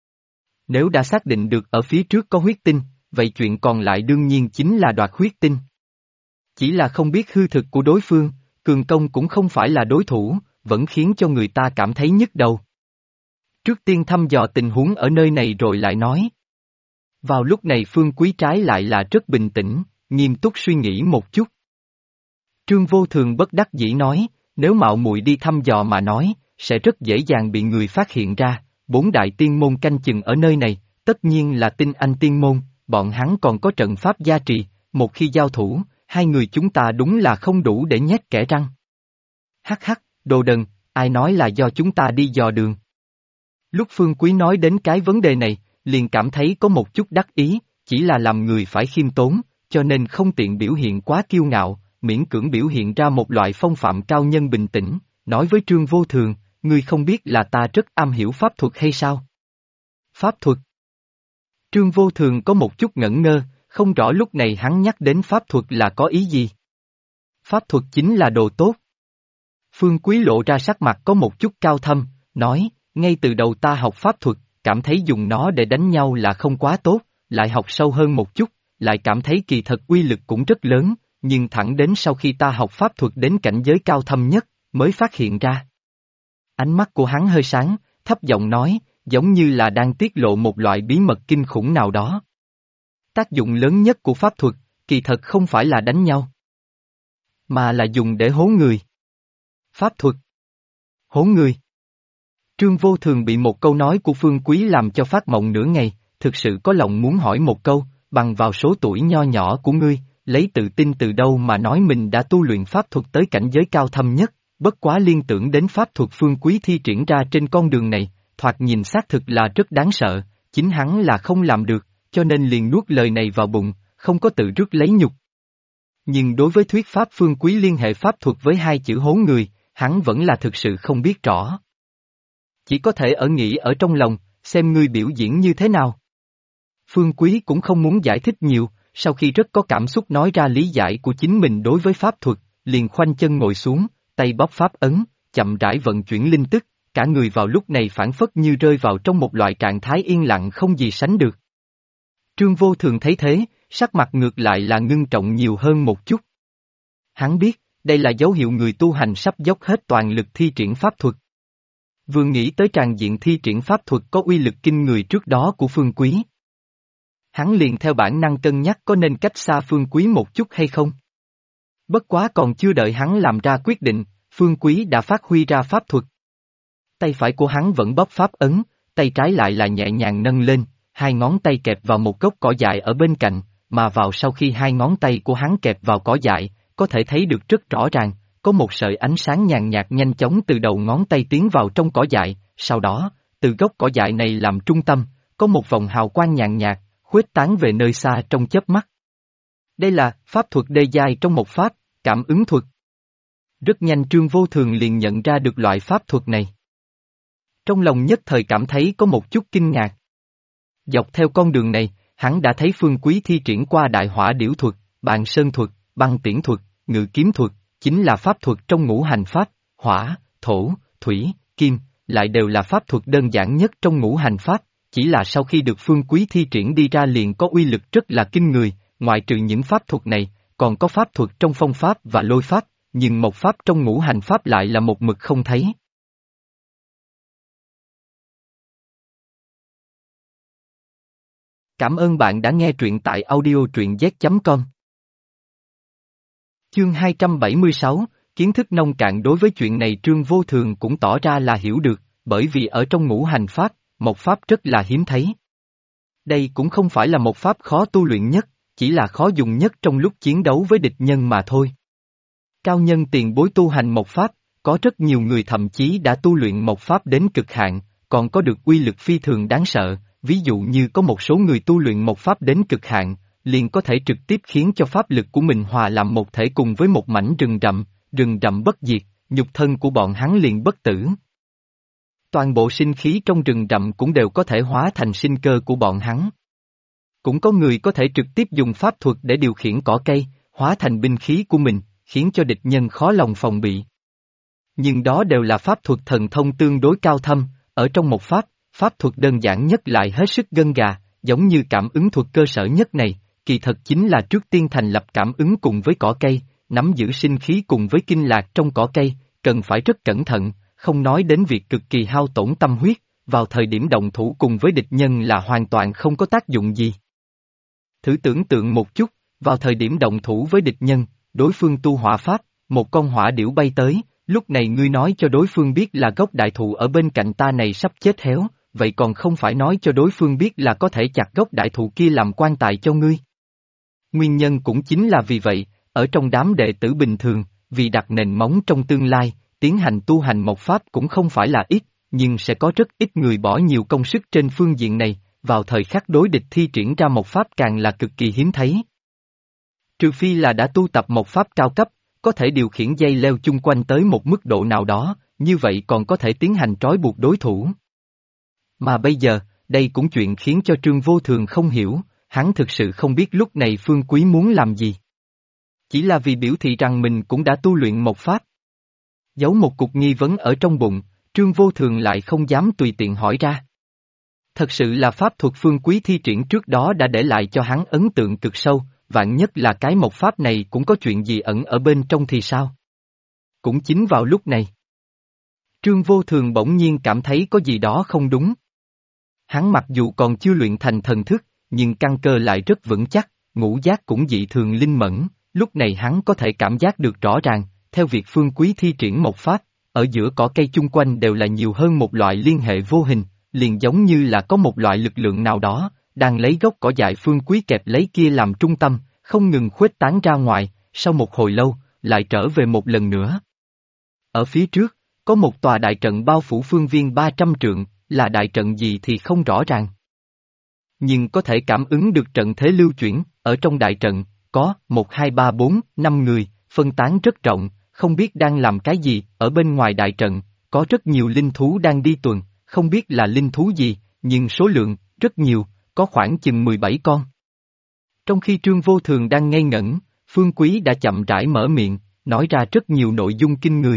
Nếu đã xác định được ở phía trước có huyết tinh, vậy chuyện còn lại đương nhiên chính là đoạt huyết tinh. Chỉ là không biết hư thực của đối phương, cường công cũng không phải là đối thủ, vẫn khiến cho người ta cảm thấy nhức đầu. Trước tiên thăm dò tình huống ở nơi này rồi lại nói. Vào lúc này Phương Quý trái lại là rất bình tĩnh, nghiêm túc suy nghĩ một chút. Trương Vô Thường bất đắc dĩ nói, nếu mạo muội đi thăm dò mà nói, sẽ rất dễ dàng bị người phát hiện ra, 4 đại tiên môn canh chừng ở nơi này, tất nhiên là tinh anh tiên môn, bọn hắn còn có trận pháp gia trì, một khi giao thủ, hai người chúng ta đúng là không đủ để nhét kẽ răng. Hắc hắc, đồ đần, ai nói là do chúng ta đi dò đường. Lúc Phương Quý nói đến cái vấn đề này, liền cảm thấy có một chút đắc ý, chỉ là làm người phải khiêm tốn, cho nên không tiện biểu hiện quá kiêu ngạo, miễn cưỡng biểu hiện ra một loại phong phạm cao nhân bình tĩnh, nói với Trương Vô Thường, ngươi không biết là ta rất am hiểu pháp thuật hay sao? Pháp thuật? Trương Vô Thường có một chút ngẩn ngơ, không rõ lúc này hắn nhắc đến pháp thuật là có ý gì. Pháp thuật chính là đồ tốt. Phương Quý lộ ra sắc mặt có một chút cao thâm, nói, ngay từ đầu ta học pháp thuật, cảm thấy dùng nó để đánh nhau là không quá tốt, lại học sâu hơn một chút, lại cảm thấy kỳ thật uy lực cũng rất lớn, nhưng thẳng đến sau khi ta học pháp thuật đến cảnh giới cao thâm nhất, mới phát hiện ra. Ánh mắt của hắn hơi sáng, thấp giọng nói, giống như là đang tiết lộ một loại bí mật kinh khủng nào đó. Tác dụng lớn nhất của pháp thuật, kỳ thật không phải là đánh nhau, mà là dùng để hố người. Pháp thuật. Hố người. Trương Vô Thường bị một câu nói của Phương Quý làm cho phát mộng nửa ngày, thực sự có lòng muốn hỏi một câu, bằng vào số tuổi nho nhỏ của ngươi, lấy tự tin từ đâu mà nói mình đã tu luyện pháp thuật tới cảnh giới cao thâm nhất, bất quá liên tưởng đến pháp thuật Phương Quý thi triển ra trên con đường này, thoạt nhìn xác thực là rất đáng sợ, chính hắn là không làm được, cho nên liền nuốt lời này vào bụng, không có tự rước lấy nhục. Nhưng đối với thuyết pháp Phương Quý liên hệ pháp thuật với hai chữ hố người, hắn vẫn là thực sự không biết rõ. Chỉ có thể nghĩ ở trong lòng, xem ngươi biểu diễn như thế nào. Phương Quý cũng không muốn giải thích nhiều, sau khi rất có cảm xúc nói ra lý giải của chính mình đối với pháp thuật, liền khoanh chân ngồi xuống, tay bóp pháp ấn, chậm rãi vận chuyển linh tức, cả người vào lúc này phảng phất như rơi vào trong một loại trạng thái yên lặng không gì sánh được. Trương Vô Thường thấy thế, sắc mặt ngược lại là ngưng trọng nhiều hơn một chút. Hắn biết, đây là dấu hiệu người tu hành sắp dốc hết toàn lực thi triển pháp thuật. Vừa nghĩ tới tràng diện thi triển pháp thuật có uy lực kinh người trước đó của Phương Quý. Hắn liền theo bản năng cân nhắc có nên cách xa Phương Quý một chút hay không. Bất quá còn chưa đợi hắn làm ra quyết định, Phương Quý đã phát huy ra pháp thuật. Tay phải của hắn vẫn bóp pháp ấn, tay trái lại là nhẹ nhàng nâng lên, hai ngón tay kẹp vào một gốc cỏ dại ở bên cạnh, mà vào sau khi hai ngón tay của hắn kẹp vào cỏ dại, có thể thấy được rất rõ ràng, có một sợi ánh sáng nhàn nhạt nhanh chóng từ đầu ngón tay tiến vào trong cỏ dại, sau đó, từ gốc cỏ dại này làm trung tâm, có một vòng hào quang nhàn nhạt, khuếch tán về nơi xa trong chớp mắt. Đây là pháp thuật đê giai trong một pháp, cảm ứng thuật. Rất nhanh Trương Vô Thường liền nhận ra được loại pháp thuật này. Trong lòng nhất thời cảm thấy có một chút kinh ngạc. Dọc theo con đường này, hắn đã thấy Phương Quý thi triển qua đại hỏa điểu thuật, bàn sơn thuật, băng tiễn thuật, ngự kiếm thuật, chính là pháp thuật trong ngũ hành pháp, hỏa, thổ, thủy, kim, lại đều là pháp thuật đơn giản nhất trong ngũ hành pháp, chỉ là sau khi được Phương Quý thi triển đi ra liền có uy lực rất là kinh người, ngoại trừ những pháp thuật này, còn có pháp thuật trong phong pháp và lôi pháp, nhưng một pháp trong ngũ hành pháp lại là một mực không thấy. Cảm ơn bạn đã nghe truyện tại audio truyện z.com. Chương 276, kiến thức nông cạn đối với chuyện này Trương Vô Thường cũng tỏ ra là hiểu được, bởi vì ở trong ngũ hành pháp, một pháp rất là hiếm thấy. Đây cũng không phải là một pháp khó tu luyện nhất, chỉ là khó dùng nhất trong lúc chiến đấu với địch nhân mà thôi. Cao nhân tiền bối tu hành một pháp, có rất nhiều người thậm chí đã tu luyện một pháp đến cực hạn, còn có được uy lực phi thường đáng sợ, ví dụ như có một số người tu luyện một pháp đến cực hạn, liền có thể trực tiếp khiến cho pháp lực của mình hòa làm một thể cùng với một mảnh rừng rậm bất diệt, nhục thân của bọn hắn liền bất tử. Toàn bộ sinh khí trong rừng rậm cũng đều có thể hóa thành sinh cơ của bọn hắn. Cũng có người có thể trực tiếp dùng pháp thuật để điều khiển cỏ cây, hóa thành binh khí của mình, khiến cho địch nhân khó lòng phòng bị. Nhưng đó đều là pháp thuật thần thông tương đối cao thâm, ở trong một pháp thuật đơn giản nhất lại hết sức gân gà, giống như cảm ứng thuật cơ sở nhất này, kỳ thật chính là trước tiên thành lập cảm ứng cùng với cỏ cây, nắm giữ sinh khí cùng với kinh lạc trong cỏ cây, cần phải rất cẩn thận, không nói đến việc cực kỳ hao tổn tâm huyết, vào thời điểm động thủ cùng với địch nhân là hoàn toàn không có tác dụng gì. Thử tưởng tượng một chút, vào thời điểm động thủ với địch nhân, đối phương tu hỏa pháp, một con hỏa điểu bay tới, lúc này ngươi nói cho đối phương biết là gốc đại thụ ở bên cạnh ta này sắp chết héo, vậy còn không phải nói cho đối phương biết là có thể chặt gốc đại thụ kia làm quan tài cho ngươi. Nguyên nhân cũng chính là vì vậy, ở trong đám đệ tử bình thường, vì đặt nền móng trong tương lai, tiến hành tu hành một pháp cũng không phải là ít, nhưng sẽ có rất ít người bỏ nhiều công sức trên phương diện này, vào thời khắc đối địch thi triển ra một pháp càng là cực kỳ hiếm thấy. Trừ phi là đã tu tập một pháp cao cấp, có thể điều khiển dây leo chung quanh tới một mức độ nào đó, như vậy còn có thể tiến hành trói buộc đối thủ. Mà bây giờ, đây cũng chuyện khiến cho Trương Vô Thường không hiểu, hắn thực sự không biết lúc này Phương Quý muốn làm gì. Chỉ là vì biểu thị rằng mình cũng đã tu luyện một pháp. Giấu một cục nghi vấn ở trong bụng, Trương Vô Thường lại không dám tùy tiện hỏi ra. Thật sự là pháp thuật Phương Quý thi triển trước đó đã để lại cho hắn ấn tượng cực sâu, vạn nhất là cái một pháp này cũng có chuyện gì ẩn ở bên trong thì sao? Cũng chính vào lúc này, Trương Vô Thường bỗng nhiên cảm thấy có gì đó không đúng. Hắn mặc dù còn chưa luyện thành thần thức, nhưng căn cơ lại rất vững chắc, ngũ giác cũng dị thường linh mẫn, lúc này hắn có thể cảm giác được rõ ràng, theo việc Phương Quý thi triển một pháp, ở giữa cỏ cây chung quanh đều là nhiều hơn một loại liên hệ vô hình, liền giống như là có một loại lực lượng nào đó, đang lấy gốc cỏ dại Phương Quý kẹp lấy kia làm trung tâm, không ngừng khuếch tán ra ngoài, sau một hồi lâu, lại trở về một lần nữa. Ở phía trước, có một tòa đại trận bao phủ phương viên 300 trượng, là đại trận gì thì không rõ ràng. Nhưng có thể cảm ứng được trận thế lưu chuyển, ở trong đại trận, có 1 2 3 4 5 người, phân tán rất rộng, không biết đang làm cái gì, ở bên ngoài đại trận, có rất nhiều linh thú đang đi tuần, không biết là linh thú gì, nhưng số lượng, rất nhiều, có khoảng chừng 17 con. Trong khi Trương Vô Thường đang ngây ngẩn, Phương Quý đã chậm rãi mở miệng, nói ra rất nhiều nội dung kinh người.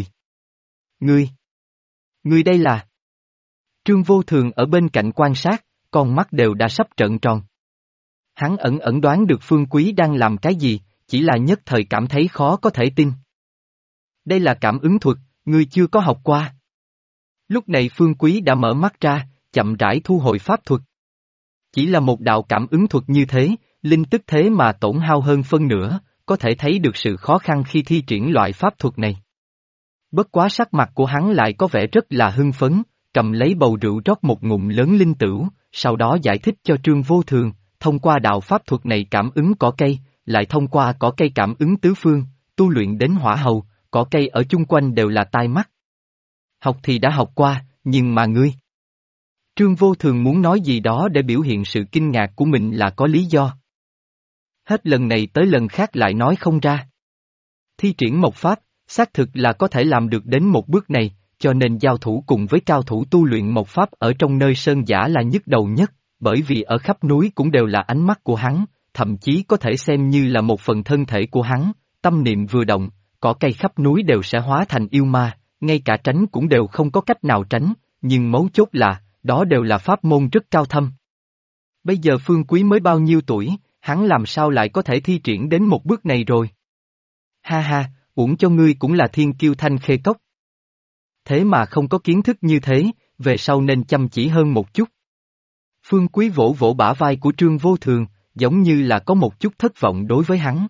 Ngươi đây là... Trương Vô Thường ở bên cạnh quan sát, con mắt đều đã sắp trợn tròn. Hắn ẩn đoán được Phương Quý đang làm cái gì, chỉ là nhất thời cảm thấy khó có thể tin. Đây là cảm ứng thuật, ngươi chưa có học qua. Lúc này Phương Quý đã mở mắt ra, chậm rãi thu hồi pháp thuật. Chỉ là một đạo cảm ứng thuật như thế, linh tức thế mà tổn hao hơn phân nửa, có thể thấy được sự khó khăn khi thi triển loại pháp thuật này. Bất quá sắc mặt của hắn lại có vẻ rất là hưng phấn, cầm lấy bầu rượu rót một ngụm lớn linh tửu, sau đó giải thích cho Trương Vô Thường, thông qua đạo pháp thuật này cảm ứng cỏ cây, lại thông qua cỏ cây cảm ứng tứ phương, tu luyện đến hỏa hầu, cỏ cây ở chung quanh đều là tai mắt. Học thì đã học qua, nhưng mà ngươi... Trương Vô Thường muốn nói gì đó để biểu hiện sự kinh ngạc của mình là có lý do. Hết lần này tới lần khác lại nói không ra. Thi triển một pháp, xác thực là có thể làm được đến một bước này, cho nên giao thủ cùng với cao thủ tu luyện một pháp ở trong nơi sơn giả là nhức đầu nhất, bởi vì ở khắp núi cũng đều là ánh mắt của hắn, thậm chí có thể xem như là một phần thân thể của hắn, tâm niệm vừa động, cỏ cây khắp núi đều sẽ hóa thành yêu ma, ngay cả tránh cũng đều không có cách nào tránh, nhưng mấu chốt là, đó đều là pháp môn rất cao thâm. Bây giờ Phương Quý mới bao nhiêu tuổi, hắn làm sao lại có thể thi triển đến một bước này rồi? Ha ha, uổng cho ngươi cũng là thiên kiêu Thanh Khê Cốc. Thế mà không có kiến thức như thế, về sau nên chăm chỉ hơn một chút. Phương Quý vỗ vỗ bả vai của Trương Vô Thường, giống như là có một chút thất vọng đối với hắn.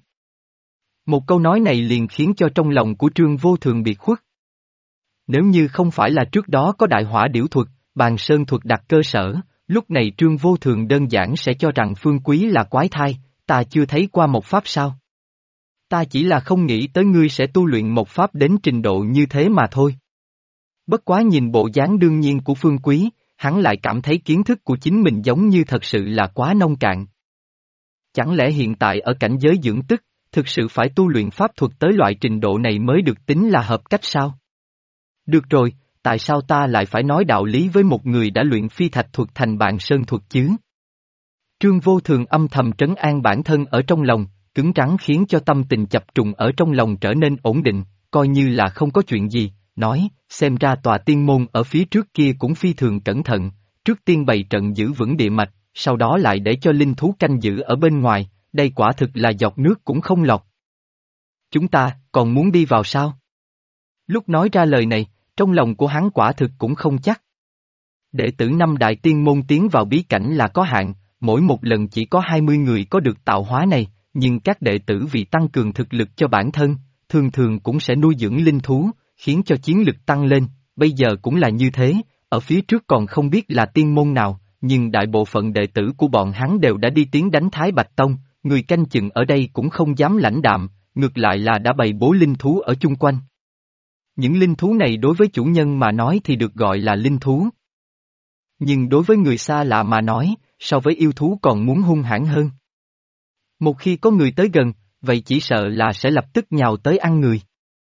Một câu nói này liền khiến cho trong lòng của Trương Vô Thường biệt khuất. Nếu như không phải là trước đó có đại hỏa điểu thuật, bàn sơn thuật đặt cơ sở, lúc này Trương Vô Thường đơn giản sẽ cho rằng Phương Quý là quái thai, ta chưa thấy qua một pháp sao. Ta chỉ là không nghĩ tới ngươi sẽ tu luyện một pháp đến trình độ như thế mà thôi. Bất quá nhìn bộ dáng đương nhiên của Phương Quý, hắn lại cảm thấy kiến thức của chính mình giống như thật sự là quá nông cạn. Chẳng lẽ hiện tại ở cảnh giới dưỡng tức, thực sự phải tu luyện pháp thuật tới loại trình độ này mới được tính là hợp cách sao? Được rồi, tại sao ta lại phải nói đạo lý với một người đã luyện phi thạch thuật thành bàn sơn thuật chứ? Trương Vô Thường âm thầm trấn an bản thân ở trong lòng, cứng rắn khiến cho tâm tình chập trùng ở trong lòng trở nên ổn định, coi như là không có chuyện gì, nói, xem ra tòa tiên môn ở phía trước kia cũng phi thường cẩn thận, trước tiên bày trận giữ vững địa mạch, sau đó lại để cho linh thú canh giữ ở bên ngoài, đây quả thực là giọt nước cũng không lọt. Chúng ta, còn muốn đi vào sao? Lúc nói ra lời này, trong lòng của hắn quả thực cũng không chắc. Đệ tử năm đại tiên môn tiến vào bí cảnh là có hạn, mỗi một lần chỉ có 20 người có được tạo hóa này, nhưng các đệ tử vì tăng cường thực lực cho bản thân, thường thường cũng sẽ nuôi dưỡng linh thú, khiến cho chiến lực tăng lên, bây giờ cũng là như thế, ở phía trước còn không biết là tiên môn nào, nhưng đại bộ phận đệ tử của bọn hắn đều đã đi tiến đánh Thái Bạch Tông, người canh chừng ở đây cũng không dám lãnh đạm, ngược lại là đã bày bố linh thú ở chung quanh. Những linh thú này đối với chủ nhân mà nói thì được gọi là linh thú. Nhưng đối với người xa lạ mà nói, so với yêu thú còn muốn hung hãn hơn. Một khi có người tới gần, vậy chỉ sợ là sẽ lập tức nhào tới ăn người.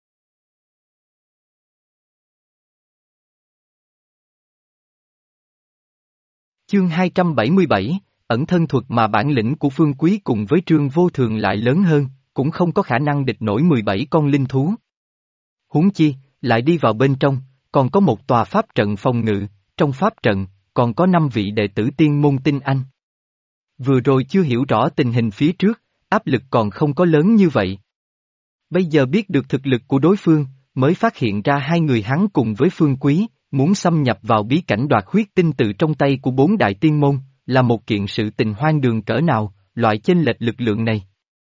Chương 277, ẩn thân thuật mà bản lĩnh của Phương Quý cùng với Trương Vô Thường lại lớn hơn, cũng không có khả năng địch nổi 17 con linh thú. Huống chi, lại đi vào bên trong, còn có một tòa pháp trận phòng ngự, trong pháp trận, còn có 5 vị đệ tử tiên môn tinh anh. Vừa rồi chưa hiểu rõ tình hình phía trước, áp lực còn không có lớn như vậy. Bây giờ biết được thực lực của đối phương, mới phát hiện ra hai người hắn cùng với Phương Quý, muốn xâm nhập vào bí cảnh đoạt huyết tinh từ trong tay của 4 đại tiên môn, là một kiện sự tình hoang đường cỡ nào, loại chênh lệch lực lượng này.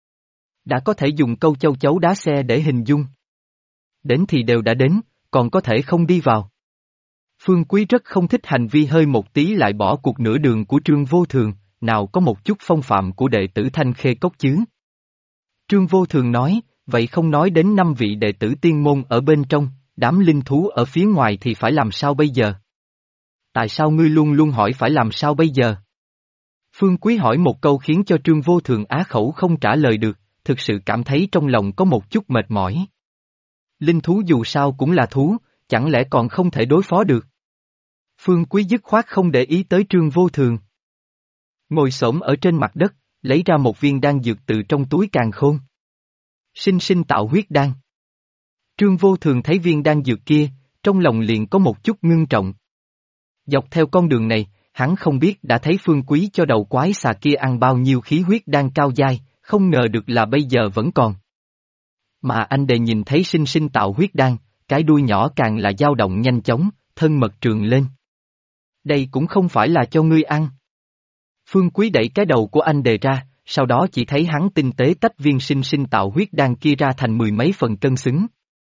Đã có thể dùng câu châu chấu đá xe để hình dung. Đến thì đều đã đến, còn có thể không đi vào. Phương Quý rất không thích hành vi hơi một tí lại bỏ cuộc nửa đường của Trương Vô Thường, nào có một chút phong phạm của đệ tử Thanh Khê Cốc chứ. Trương Vô Thường nói, vậy không nói đến 5 vị đệ tử tiên môn ở bên trong, đám linh thú ở phía ngoài thì phải làm sao bây giờ? Tại sao ngươi luôn luôn hỏi phải làm sao bây giờ? Phương Quý hỏi một câu khiến cho Trương Vô Thường á khẩu không trả lời được, thực sự cảm thấy trong lòng có một chút mệt mỏi. Linh thú dù sao cũng là thú, chẳng lẽ còn không thể đối phó được? Phương Quý dứt khoát không để ý tới Trương Vô Thường. Ngồi xổm ở trên mặt đất, lấy ra một viên đan dược từ trong túi càn khôn. Sinh sinh tạo huyết đan. Trương Vô Thường thấy viên đan dược kia, trong lòng liền có một chút ngưng trọng. Dọc theo con đường này, hắn không biết đã thấy Phương Quý cho đầu quái xà kia ăn bao nhiêu khí huyết đan cao dai, không ngờ được là bây giờ vẫn còn. Mà anh đệ nhìn thấy sinh sinh tạo huyết đan, cái đuôi nhỏ càng là dao động nhanh chóng, thân mật trường lên. Đây cũng không phải là cho ngươi ăn. Phương Quý đẩy cái đầu của anh đề ra, sau đó chỉ thấy hắn tinh tế tách viên sinh sinh tạo huyết đan kia ra thành 10 mấy phần cân xứng.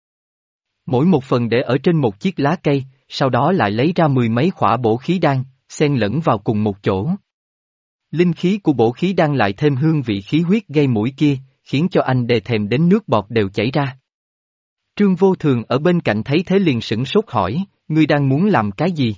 Mỗi một phần để ở trên một chiếc lá cây, sau đó lại lấy ra 10 mấy khỏa bổ khí đan, xen lẫn vào cùng một chỗ. Linh khí của bổ khí đan lại thêm hương vị khí huyết gây mũi kia, khiến cho anh đề thèm đến nước bọt đều chảy ra. Trương Vô Thường ở bên cạnh thấy thế liền sửng sốt hỏi, ngươi đang muốn làm cái gì?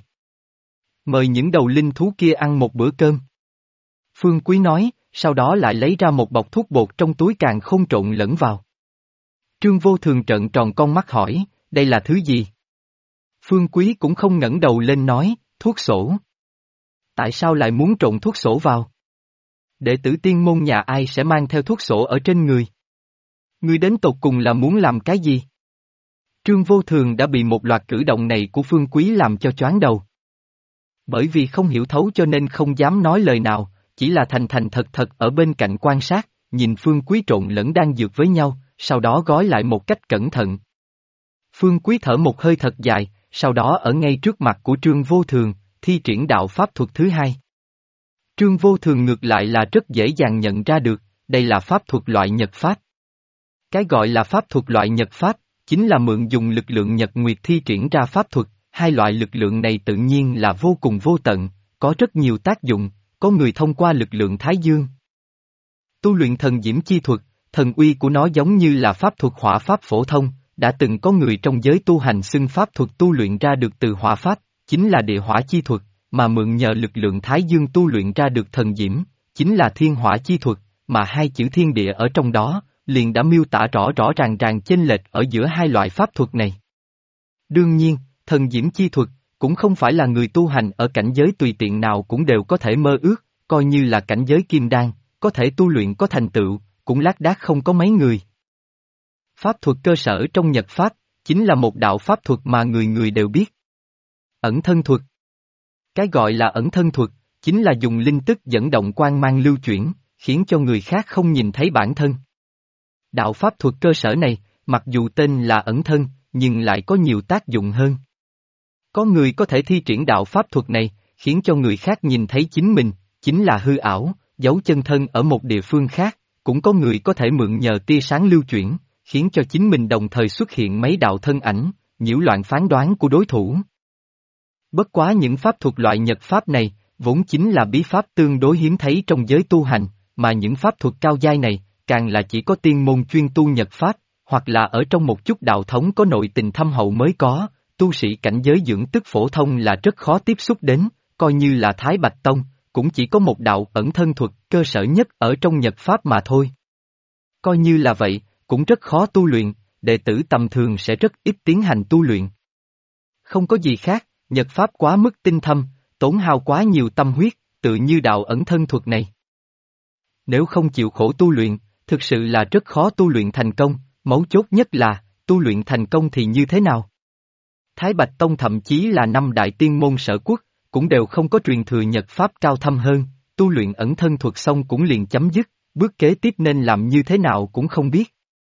Mời những đầu linh thú kia ăn một bữa cơm. Phương Quý nói, sau đó lại lấy ra một bọc thuốc bột trong túi càn khôn trộn lẫn vào. Trương Vô Thường trợn tròn con mắt hỏi, đây là thứ gì? Phương Quý cũng không ngẩng đầu lên nói, thuốc sổ. Tại sao lại muốn trộn thuốc sổ vào? Đệ tử tiên môn nhà ai sẽ mang theo thuốc sổ ở trên người? Ngươi đến tột cùng là muốn làm cái gì? Trương Vô Thường đã bị một loạt cử động này của Phương Quý làm cho choáng đầu. Bởi vì không hiểu thấu cho nên không dám nói lời nào, chỉ là thành thành thật thật ở bên cạnh quan sát, nhìn Phương Quý trộn lẫn đan dược với nhau, sau đó gói lại một cách cẩn thận. Phương Quý thở một hơi thật dài, sau đó ở ngay trước mặt của Trương Vô Thường, thi triển đạo pháp thuật thứ hai. Trương Vô Thường ngược lại là rất dễ dàng nhận ra được, đây là pháp thuật loại Nhật Pháp. Cái gọi là pháp thuật loại Nhật Pháp, chính là mượn dùng lực lượng Nhật Nguyệt thi triển ra pháp thuật, hai loại lực lượng này tự nhiên là vô cùng vô tận, có rất nhiều tác dụng, có người thông qua lực lượng Thái Dương. Tu luyện thần diễm chi thuật, thần uy của nó giống như là pháp thuật hỏa pháp phổ thông, đã từng có người trong giới tu hành xưng pháp thuật tu luyện ra được từ hỏa pháp, chính là địa hỏa chi thuật, mà mượn nhờ lực lượng Thái Dương tu luyện ra được thần diễm, chính là thiên hỏa chi thuật, mà hai chữ thiên địa ở trong đó, liền đã miêu tả rõ rõ ràng chênh lệch ở giữa hai loại pháp thuật này. Đương nhiên, thần diễm chi thuật, cũng không phải là người tu hành ở cảnh giới tùy tiện nào cũng đều có thể mơ ước, coi như là cảnh giới kim đan, có thể tu luyện có thành tựu, cũng lác đác không có mấy người. Pháp thuật cơ sở trong Nhật Pháp, chính là một đạo pháp thuật mà người người đều biết. Ẩn thân thuật. Cái gọi là ẩn thân thuật, chính là dùng linh tức dẫn động quang mang lưu chuyển, khiến cho người khác không nhìn thấy bản thân. Đạo pháp thuật cơ sở này, mặc dù tên là ẩn thân, nhưng lại có nhiều tác dụng hơn. Có người có thể thi triển đạo pháp thuật này, khiến cho người khác nhìn thấy chính mình, chính là hư ảo, giấu chân thân ở một địa phương khác, cũng có người có thể mượn nhờ tia sáng lưu chuyển, khiến cho chính mình đồng thời xuất hiện mấy đạo thân ảnh, nhiễu loạn phán đoán của đối thủ. Bất quá những pháp thuật loại Nhật Pháp này, vốn chính là bí pháp tương đối hiếm thấy trong giới tu hành, mà những pháp thuật cao giai này, càng là chỉ có tiên môn chuyên tu Nhật Pháp, hoặc là ở trong một chút đạo thống có nội tình thâm hậu mới có, tu sĩ cảnh giới dưỡng tức phổ thông là rất khó tiếp xúc đến, coi như là Thái Bạch Tông, cũng chỉ có một đạo ẩn thân thuật cơ sở nhất ở trong Nhật Pháp mà thôi. Coi như là vậy, cũng rất khó tu luyện, đệ tử tầm thường sẽ rất ít tiến hành tu luyện. Không có gì khác, Nhật Pháp quá mức tinh thâm, tốn hao quá nhiều tâm huyết, tự như đạo ẩn thân thuật này. Nếu không chịu khổ tu luyện, thực sự là rất khó tu luyện thành công, mấu chốt nhất là, tu luyện thành công thì như thế nào? Thái Bạch Tông thậm chí là năm đại tiên môn sở quốc, cũng đều không có truyền thừa Nhật Pháp cao thâm hơn, tu luyện ẩn thân thuật xong cũng liền chấm dứt, bước kế tiếp nên làm như thế nào cũng không biết.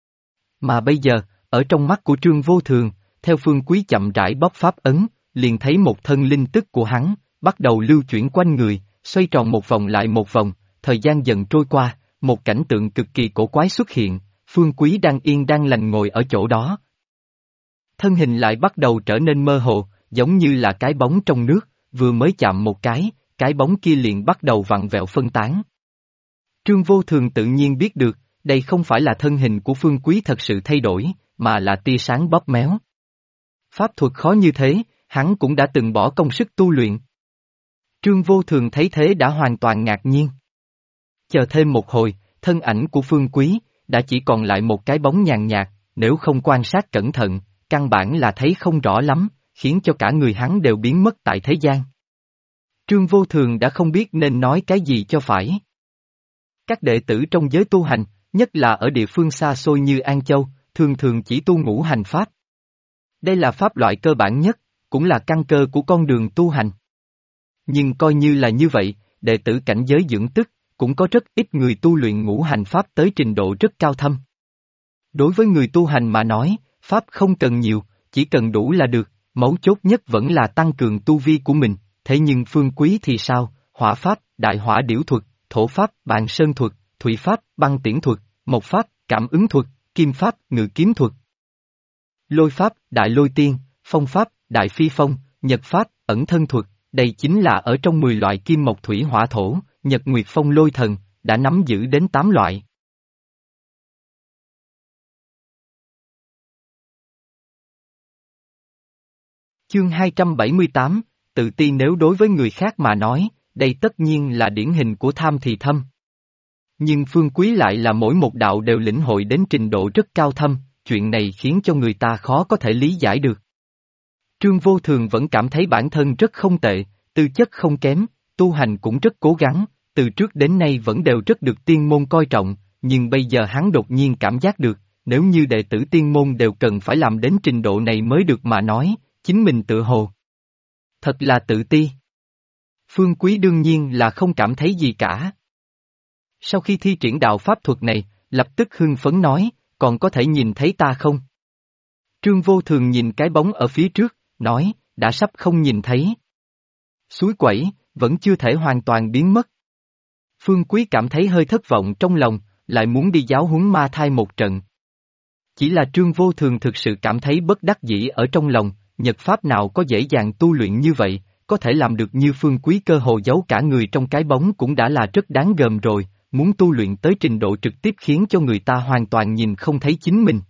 Mà bây giờ, ở trong mắt của Trương Vô Thường, theo Phương Quý chậm rãi bóp pháp ấn, liền thấy một thân linh tức của hắn, bắt đầu lưu chuyển quanh người, xoay tròn một vòng lại một vòng, thời gian dần trôi qua, một cảnh tượng cực kỳ cổ quái xuất hiện, Phương Quý đang yên đang lành ngồi ở chỗ đó. Thân hình lại bắt đầu trở nên mơ hồ, giống như là cái bóng trong nước, vừa mới chạm một cái bóng kia liền bắt đầu vặn vẹo phân tán. Trương Vô Thường tự nhiên biết được, đây không phải là thân hình của Phương Quý thật sự thay đổi, mà là tia sáng bóp méo. Pháp thuật khó như thế, hắn cũng đã từng bỏ công sức tu luyện. Trương Vô Thường thấy thế đã hoàn toàn ngạc nhiên. Chờ thêm một hồi, thân ảnh của Phương Quý, đã chỉ còn lại một cái bóng nhàn nhạt, nếu không quan sát cẩn thận, căn bản là thấy không rõ lắm, khiến cho cả người hắn đều biến mất tại thế gian. Trương Vô Thường đã không biết nên nói cái gì cho phải. Các đệ tử trong giới tu hành, nhất là ở địa phương xa xôi như An Châu, thường thường chỉ tu ngũ hành pháp. Đây là pháp loại cơ bản nhất, cũng là căn cơ của con đường tu hành. Nhưng coi như là như vậy, đệ tử cảnh giới dưỡng tức, cũng có rất ít người tu luyện ngũ hành pháp tới trình độ rất cao thâm. Đối với người tu hành mà nói, pháp không cần nhiều, chỉ cần đủ là được, mấu chốt nhất vẫn là tăng cường tu vi của mình, thế nhưng Phương Quý thì sao, hỏa pháp, đại hỏa điểu thuật, thổ pháp, bàn sơn thuật, thủy pháp, băng tiễn thuật, mộc pháp, cảm ứng thuật, kim pháp, ngự kiếm thuật. Lôi pháp, đại lôi tiên, phong pháp, đại phi phong, nhật pháp, ẩn thân thuật, đây chính là ở trong 10 loại kim mộc thủy hỏa thổ, nhật nguyệt phong lôi thần, đã nắm giữ đến 8 loại. Chương 278, tự ti nếu đối với người khác mà nói, đây tất nhiên là điển hình của tham thì thâm. Nhưng Phương Quý lại là mỗi một đạo đều lĩnh hội đến trình độ rất cao thâm, chuyện này khiến cho người ta khó có thể lý giải được. Trương Vô Thường vẫn cảm thấy bản thân rất không tệ, tư chất không kém, tu hành cũng rất cố gắng, từ trước đến nay vẫn đều rất được tiên môn coi trọng, nhưng bây giờ hắn đột nhiên cảm giác được, nếu như đệ tử tiên môn đều cần phải làm đến trình độ này mới được mà nói, chính mình tự hồ. Thật là tự ti. Phương Quý đương nhiên là không cảm thấy gì cả. Sau khi thi triển đạo pháp thuật này, lập tức hưng phấn nói, còn có thể nhìn thấy ta không? Trương Vô Thường nhìn cái bóng ở phía trước, nói, đã sắp không nhìn thấy. Suối quẩy, vẫn chưa thể hoàn toàn biến mất. Phương Quý cảm thấy hơi thất vọng trong lòng, lại muốn đi giáo huấn ma thai một trận. Chỉ là Trương Vô Thường thực sự cảm thấy bất đắc dĩ ở trong lòng, Nhật Pháp nào có dễ dàng tu luyện như vậy, có thể làm được như Phương Quý cơ hồ giấu cả người trong cái bóng cũng đã là rất đáng gờm rồi, muốn tu luyện tới trình độ trực tiếp khiến cho người ta hoàn toàn nhìn không thấy chính mình.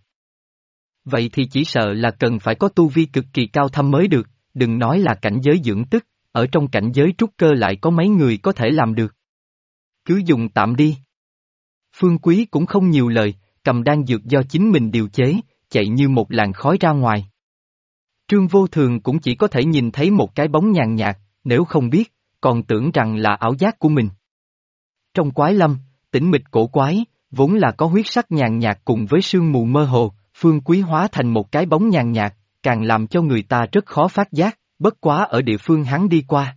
Vậy thì chỉ sợ là cần phải có tu vi cực kỳ cao thâm mới được, đừng nói là cảnh giới dưỡng tức, ở trong cảnh giới trúc cơ lại có mấy người có thể làm được. Cứ dùng tạm đi. Phương Quý cũng không nhiều lời, cầm đan dược do chính mình điều chế, chạy như một làn khói ra ngoài. Trương Vô Thường cũng chỉ có thể nhìn thấy một cái bóng nhàn nhạt, nếu không biết, còn tưởng rằng là ảo giác của mình. Trong quái lâm, tĩnh mịch cổ quái, vốn là có huyết sắc nhàn nhạt cùng với sương mù mơ hồ, Phương Quý hóa thành một cái bóng nhàn nhạt, càng làm cho người ta rất khó phát giác, bất quá ở địa phương hắn đi qua.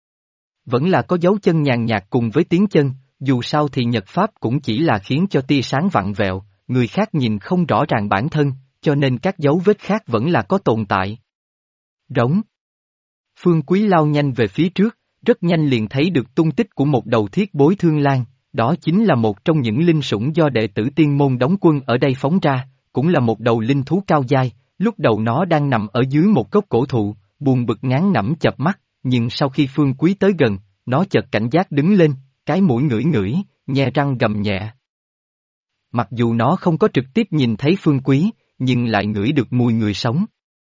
Vẫn là có dấu chân nhàn nhạt cùng với tiếng chân, dù sao thì Nhật Pháp cũng chỉ là khiến cho tia sáng vặn vẹo, người khác nhìn không rõ ràng bản thân, cho nên các dấu vết khác vẫn là có tồn tại. Rống. Phương Quý lao nhanh về phía trước, rất nhanh liền thấy được tung tích của một đầu thiết bối thương lang, đó chính là một trong những linh sủng do đệ tử tiên môn đóng quân ở đây phóng ra, cũng là một đầu linh thú cao dai, lúc đầu nó đang nằm ở dưới một gốc cổ thụ, buồn bực ngán ngẩm chợp mắt, nhưng sau khi Phương Quý tới gần, nó chợt cảnh giác đứng lên, cái mũi ngửi ngửi, nhe răng gầm nhẹ. Mặc dù nó không có trực tiếp nhìn thấy Phương Quý, nhưng lại ngửi được mùi người sống.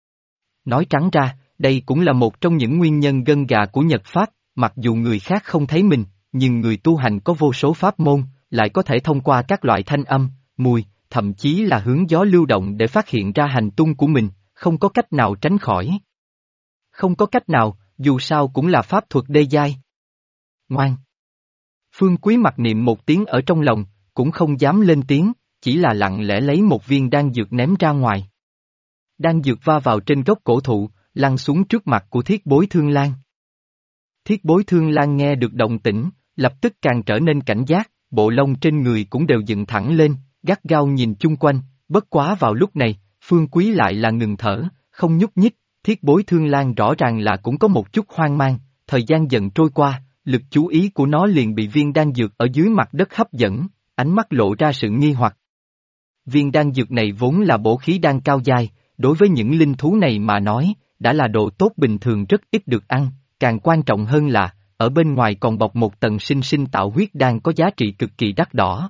Nói trắng ra, đây cũng là một trong những nguyên nhân gân gà của Nhật Pháp, mặc dù người khác không thấy mình, nhưng người tu hành có vô số pháp môn, lại có thể thông qua các loại thanh âm, mùi, thậm chí là hướng gió lưu động để phát hiện ra hành tung của mình, không có cách nào tránh khỏi. Không có cách nào, dù sao cũng là pháp thuật đê giai. Ngoan. Phương Quý mặc niệm một tiếng ở trong lòng, cũng không dám lên tiếng, chỉ là lặng lẽ lấy một viên đan dược ném ra ngoài. Đan dược va vào trên gốc cổ thụ, lăn xuống trước mặt của thiết bối thương lang. Thiết bối thương lang nghe được động tĩnh, lập tức càng trở nên cảnh giác, bộ lông trên người cũng đều dựng thẳng lên, gắt gao nhìn chung quanh, bất quá vào lúc này, Phương Quý lại là ngừng thở, không nhúc nhích, thiết bối thương lang rõ ràng là cũng có một chút hoang mang, thời gian dần trôi qua, lực chú ý của nó liền bị viên đan dược ở dưới mặt đất hấp dẫn, ánh mắt lộ ra sự nghi hoặc. Viên đan dược này vốn là bổ khí đan cao dai, đối với những linh thú này mà nói, đã là đồ tốt bình thường rất ít được ăn, càng quan trọng hơn là, ở bên ngoài còn bọc một tầng sinh sinh tạo huyết đan có giá trị cực kỳ đắt đỏ.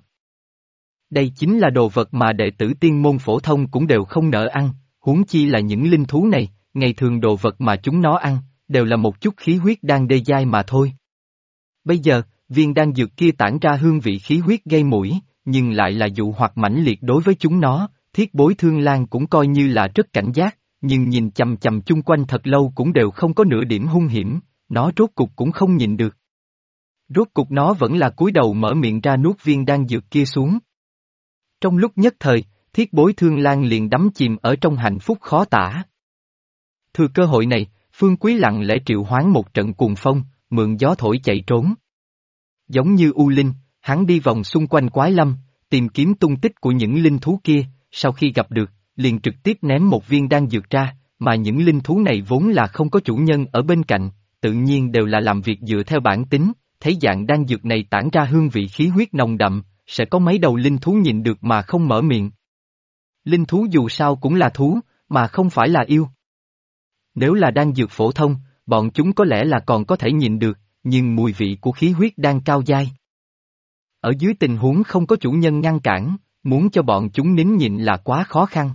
Đây chính là đồ vật mà đệ tử tiên môn phổ thông cũng đều không nỡ ăn, huống chi là những linh thú này, ngày thường đồ vật mà chúng nó ăn, đều là một chút khí huyết đan đê giai mà thôi. Bây giờ, viên đan dược kia tản ra hương vị khí huyết gây mũi, nhưng lại là dụ hoặc mãnh liệt đối với chúng nó, thiết bối thương lang cũng coi như là rất cảnh giác, nhưng nhìn chằm chằm chung quanh thật lâu cũng đều không có nửa điểm hung hiểm, nó rốt cục cũng không nhìn được. Rốt cục nó vẫn là cúi đầu mở miệng ra nuốt viên đan dược kia xuống. Trong lúc nhất thời, thiết bối thương lang liền đắm chìm ở trong hạnh phúc khó tả. Thừa cơ hội này, Phương Quý lặng lẽ triệu hoán một trận cuồng phong, mượn gió thổi chạy trốn. Giống như U Linh, hắn đi vòng xung quanh quái lâm, tìm kiếm tung tích của những linh thú kia, sau khi gặp được, liền trực tiếp ném một viên đan dược ra, mà những linh thú này vốn là không có chủ nhân ở bên cạnh, tự nhiên đều là làm việc dựa theo bản tính, thấy dạng đan dược này tản ra hương vị khí huyết nồng đậm, sẽ có mấy đầu linh thú nhìn được mà không mở miệng. Linh thú dù sao cũng là thú, mà không phải là yêu. Nếu là đan dược phổ thông, bọn chúng có lẽ là còn có thể nhìn được, nhưng mùi vị của khí huyết đan cao dai. Ở dưới tình huống không có chủ nhân ngăn cản, muốn cho bọn chúng nín nhịn là quá khó khăn.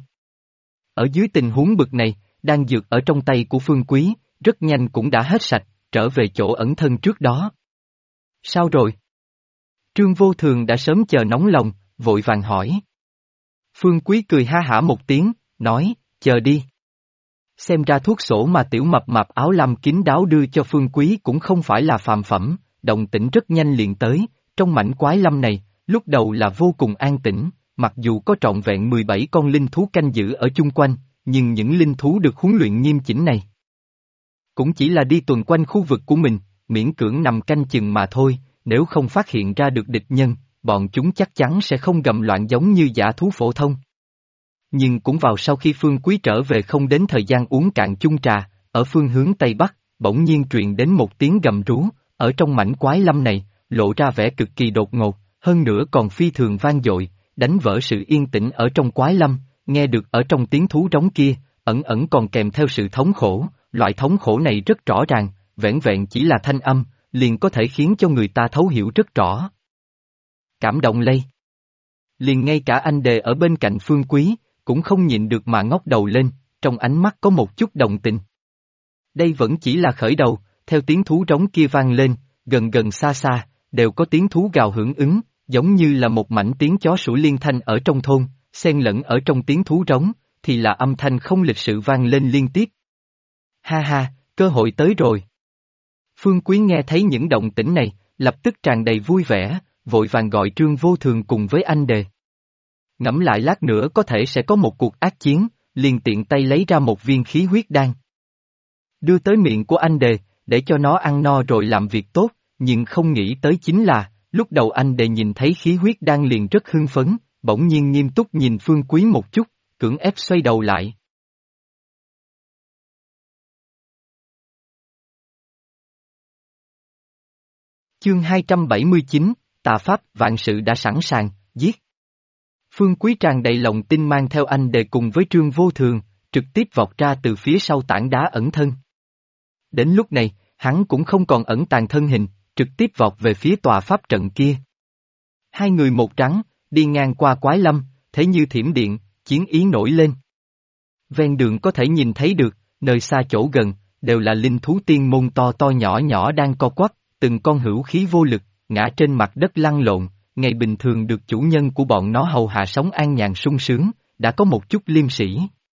Ở dưới tình huống bực này, đan dược ở trong tay của Phương Quý, rất nhanh cũng đã hết sạch, trở về chỗ ẩn thân trước đó. Sao rồi? Trương Vô Thường đã sớm chờ nóng lòng, vội vàng hỏi. Phương Quý cười ha hả một tiếng, nói, chờ đi. Xem ra thuốc sổ mà tiểu mập mạp áo lam kín đáo đưa cho Phương Quý cũng không phải là phàm phẩm, động tĩnh rất nhanh liền tới, trong mảnh quái lâm này, lúc đầu là vô cùng an tĩnh, mặc dù có trọn vẹn 17 con linh thú canh giữ ở chung quanh, nhưng những linh thú được huấn luyện nghiêm chỉnh này cũng chỉ là đi tuần quanh khu vực của mình, miễn cưỡng nằm canh chừng mà thôi, nếu không phát hiện ra được địch nhân, bọn chúng chắc chắn sẽ không gầm loạn giống như dã thú phổ thông. Nhưng cũng vào sau khi Phương Quý trở về không đến thời gian uống cạn chung trà, ở phương hướng Tây Bắc, bỗng nhiên truyền đến một tiếng gầm rú, ở trong mảnh quái lâm này, lộ ra vẻ cực kỳ đột ngột, hơn nữa còn phi thường vang dội, đánh vỡ sự yên tĩnh ở trong quái lâm, nghe được ở trong tiếng thú rống kia, ẩn ẩn còn kèm theo sự thống khổ, loại thống khổ này rất rõ ràng, vẻn vẹn chỉ là thanh âm, liền có thể khiến cho người ta thấu hiểu rất rõ. Cảm động lây. Liền ngay cả anh đề ở bên cạnh Phương Quý, cũng không nhịn được mà ngóc đầu lên, trong ánh mắt có một chút đồng tình. Đây vẫn chỉ là khởi đầu, theo tiếng thú rống kia vang lên, gần gần xa xa, đều có tiếng thú gào hưởng ứng, giống như là một mảnh tiếng chó sủa liên thanh ở trong thôn, xen lẫn ở trong tiếng thú rống, thì là âm thanh không lịch sự vang lên liên tiếp. Ha ha, cơ hội tới rồi. Phương Quý nghe thấy những động tĩnh này, lập tức tràn đầy vui vẻ, vội vàng gọi Trương Vô Thường cùng với anh đề. Ngẫm lại lát nữa có thể sẽ có một cuộc ác chiến, liền tiện tay lấy ra một viên khí huyết đan. Đưa tới miệng của anh đề, để cho nó ăn no rồi làm việc tốt, nhưng không nghĩ tới chính là, lúc đầu anh đề nhìn thấy khí huyết đan liền rất hưng phấn, bỗng nhiên nghiêm túc nhìn Phương Quý một chút, cưỡng ép xoay đầu lại. Chương 279, Tà Pháp vạn sự đã sẵn sàng, giết. Phương Quý tràn đầy lòng tin mang theo anh đề cùng với Trương Vô Thường, trực tiếp vọt ra từ phía sau tảng đá ẩn thân. Đến lúc này, hắn cũng không còn ẩn tàng thân hình, trực tiếp vọt về phía tòa pháp trận kia. Hai người một trắng, đi ngang qua quái lâm, thế như thiểm điện, chiến ý nổi lên. Ven đường có thể nhìn thấy được, nơi xa chỗ gần, đều là linh thú tiên môn to to nhỏ nhỏ đang co quắp, từng con hữu khí vô lực, ngã trên mặt đất lăn lộn, ngày bình thường được chủ nhân của bọn nó hầu hạ sống an nhàn sung sướng, đã có một chút liêm sĩ.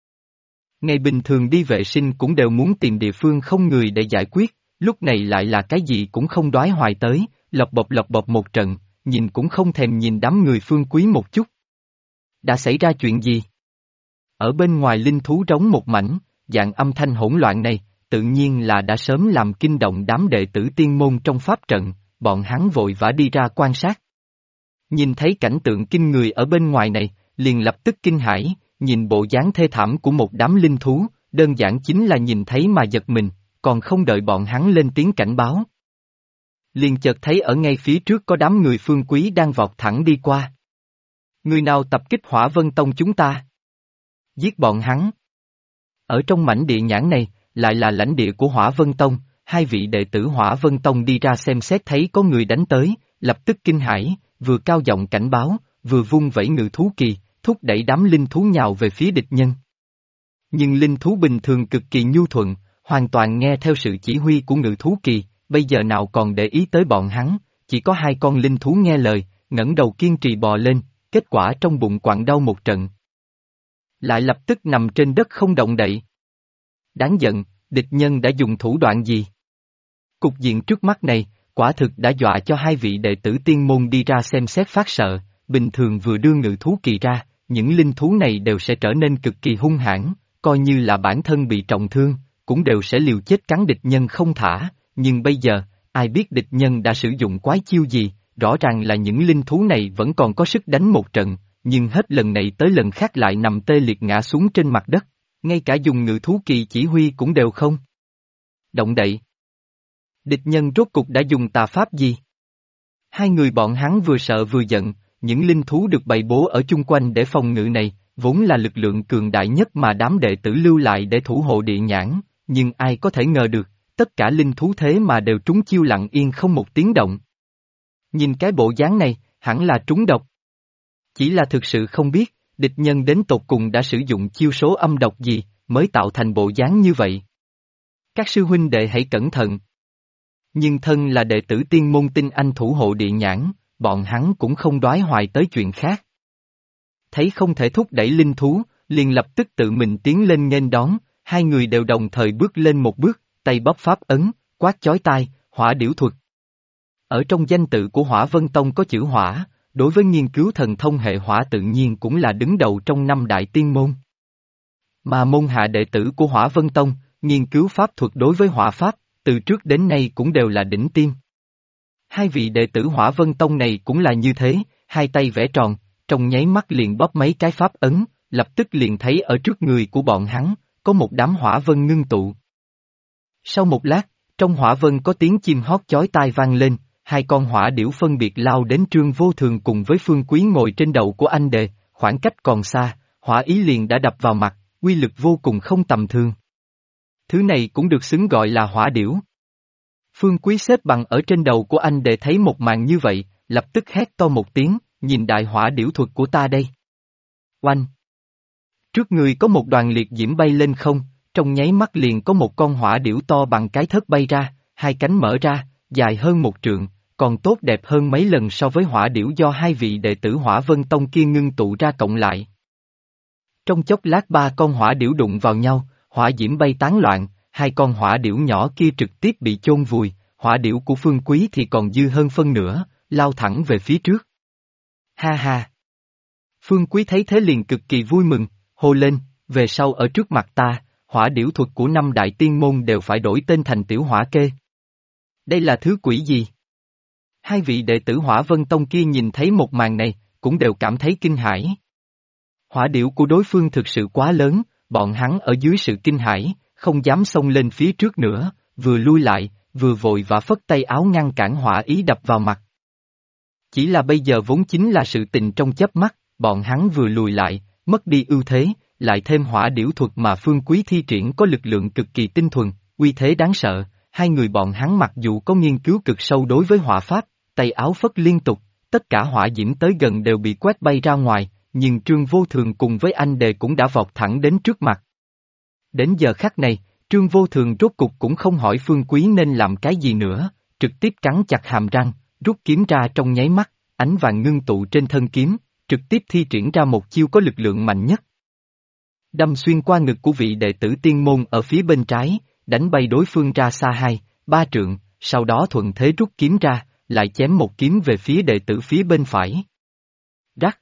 Ngày bình thường đi vệ sinh cũng đều muốn tìm địa phương không người để giải quyết, lúc này lại là cái gì cũng không đoái hoài tới, lọc bọc một trận, nhìn cũng không thèm nhìn đám người Phương Quý một chút. Đã xảy ra chuyện gì? Ở bên ngoài linh thú rống một mảnh, dạng âm thanh hỗn loạn này, tự nhiên là đã sớm làm kinh động đám đệ tử tiên môn trong pháp trận, bọn hắn vội vã đi ra quan sát. Nhìn thấy cảnh tượng kinh người ở bên ngoài này, liền lập tức kinh hãi, nhìn bộ dáng thê thảm của một đám linh thú, đơn giản chính là nhìn thấy mà giật mình, còn không đợi bọn hắn lên tiếng cảnh báo. Liền chợt thấy ở ngay phía trước có đám người Phương Quý đang vọt thẳng đi qua. Người nào tập kích Hỏa Vân Tông chúng ta? Giết bọn hắn. Ở trong mảnh địa nhãn này, lại là lãnh địa của Hỏa Vân Tông, hai vị đệ tử Hỏa Vân Tông đi ra xem xét thấy có người đánh tới, lập tức kinh hãi, vừa cao giọng cảnh báo, vừa vung vẩy ngự thú kỳ, thúc đẩy đám linh thú nhào về phía địch nhân. Nhưng linh thú bình thường cực kỳ nhu thuận, hoàn toàn nghe theo sự chỉ huy của ngự thú kỳ, bây giờ nào còn để ý tới bọn hắn, chỉ có hai con linh thú nghe lời, ngẩng đầu kiên trì bò lên, kết quả trong bụng quặn đau một trận. Lại lập tức nằm trên đất không động đậy. Đáng giận, địch nhân đã dùng thủ đoạn gì? Cục diện trước mắt này, quả thực đã dọa cho hai vị đệ tử tiên môn đi ra xem xét phát sợ, bình thường vừa đưa ngự thú kỳ ra, những linh thú này đều sẽ trở nên cực kỳ hung hãn, coi như là bản thân bị trọng thương, cũng đều sẽ liều chết cắn địch nhân không thả, nhưng bây giờ, ai biết địch nhân đã sử dụng quái chiêu gì, rõ ràng là những linh thú này vẫn còn có sức đánh một trận, nhưng hết lần này tới lần khác lại nằm tê liệt ngã xuống trên mặt đất, ngay cả dùng ngự thú kỳ chỉ huy cũng đều không động đậy. Địch nhân rốt cục đã dùng tà pháp gì? Hai người bọn hắn vừa sợ vừa giận, những linh thú được bày bố ở chung quanh để phòng ngự này, vốn là lực lượng cường đại nhất mà đám đệ tử lưu lại để thủ hộ địa nhãn, nhưng ai có thể ngờ được, tất cả linh thú thế mà đều trúng chiêu lặng yên không một tiếng động. Nhìn cái bộ dáng này, hẳn là trúng độc. Chỉ là thực sự không biết, địch nhân đến tột cùng đã sử dụng chiêu số âm độc gì, mới tạo thành bộ dáng như vậy. Các sư huynh đệ hãy cẩn thận. Nhưng thân là đệ tử tiên môn tinh anh thủ hộ địa nhãn, bọn hắn cũng không đoái hoài tới chuyện khác. Thấy không thể thúc đẩy linh thú, liền lập tức tự mình tiến lên nghênh đón, hai người đều đồng thời bước lên một bước, tay bóp pháp ấn, quát chói tai, hỏa điểu thuật. Ở trong danh tự của Hỏa Vân Tông có chữ hỏa, đối với nghiên cứu thần thông hệ hỏa tự nhiên cũng là đứng đầu trong năm đại tiên môn. Mà môn hạ đệ tử của Hỏa Vân Tông, nghiên cứu pháp thuật đối với hỏa pháp, từ trước đến nay cũng đều là đỉnh tiêm. Hai vị đệ tử Hỏa Vân Tông này cũng là như thế, hai tay vẽ tròn, trong nháy mắt liền bóp mấy cái pháp ấn, lập tức liền thấy ở trước người của bọn hắn, có một đám hỏa vân ngưng tụ. Sau một lát, trong hỏa vân có tiếng chim hót chói tai vang lên, hai con hỏa điểu phân biệt lao đến Trương Vô Thường cùng với Phương Quý ngồi trên đầu của anh đệ, khoảng cách còn xa, hỏa ý liền đã đập vào mặt, uy lực vô cùng không tầm thường. Thứ này cũng được xứng gọi là hỏa điểu. Phương Quý xếp bằng ở trên đầu của anh đệ thấy một màn như vậy, lập tức hét to một tiếng, nhìn đại hỏa điểu thuật của ta đây. Oanh! Trước người có một đoàn liệt diễm bay lên không, trong nháy mắt liền có một con hỏa điểu to bằng cái thớt bay ra, hai cánh mở ra, dài hơn một trượng, còn tốt đẹp hơn mấy lần so với hỏa điểu do hai vị đệ tử Hỏa Vân Tông kia ngưng tụ ra cộng lại. Trong chốc lát ba con hỏa điểu đụng vào nhau, hỏa diễm bay tán loạn, hai con hỏa điểu nhỏ kia trực tiếp bị chôn vùi, hỏa điểu của Phương Quý thì còn dư hơn phân nửa, lao thẳng về phía trước. Ha ha! Phương Quý thấy thế liền cực kỳ vui mừng, hô lên, về sau ở trước mặt ta, hỏa điểu thuật của năm đại tiên môn đều phải đổi tên thành tiểu hỏa kê. Đây là thứ quỷ gì? Hai vị đệ tử Hỏa Vân Tông kia nhìn thấy một màn này, cũng đều cảm thấy kinh hãi. Hỏa điểu của đối phương thực sự quá lớn, bọn hắn ở dưới sự kinh hãi, không dám xông lên phía trước nữa, vừa lui lại, vừa vội vã phất tay áo ngăn cản hỏa ý đập vào mặt. Chỉ là bây giờ vốn chính là sự tình trong chớp mắt, bọn hắn vừa lùi lại, mất đi ưu thế, lại thêm hỏa điểu thuật mà Phương Quý thi triển có lực lượng cực kỳ tinh thuần, uy thế đáng sợ, hai người bọn hắn mặc dù có nghiên cứu cực sâu đối với hỏa pháp, tay áo phất liên tục, tất cả hỏa diễm tới gần đều bị quét bay ra ngoài, nhưng Trương Vô Thường cùng với anh đệ cũng đã vọt thẳng đến trước mặt. Đến giờ khắc này, Trương Vô Thường rốt cục cũng không hỏi Phương Quý nên làm cái gì nữa, trực tiếp cắn chặt hàm răng, rút kiếm ra trong nháy mắt, ánh vàng ngưng tụ trên thân kiếm, trực tiếp thi triển ra một chiêu có lực lượng mạnh nhất. Đâm xuyên qua ngực của vị đệ tử tiên môn ở phía bên trái, đánh bay đối phương ra xa 2-3 trượng, sau đó thuận thế rút kiếm ra, lại chém một kiếm về phía đệ tử phía bên phải. Rắc!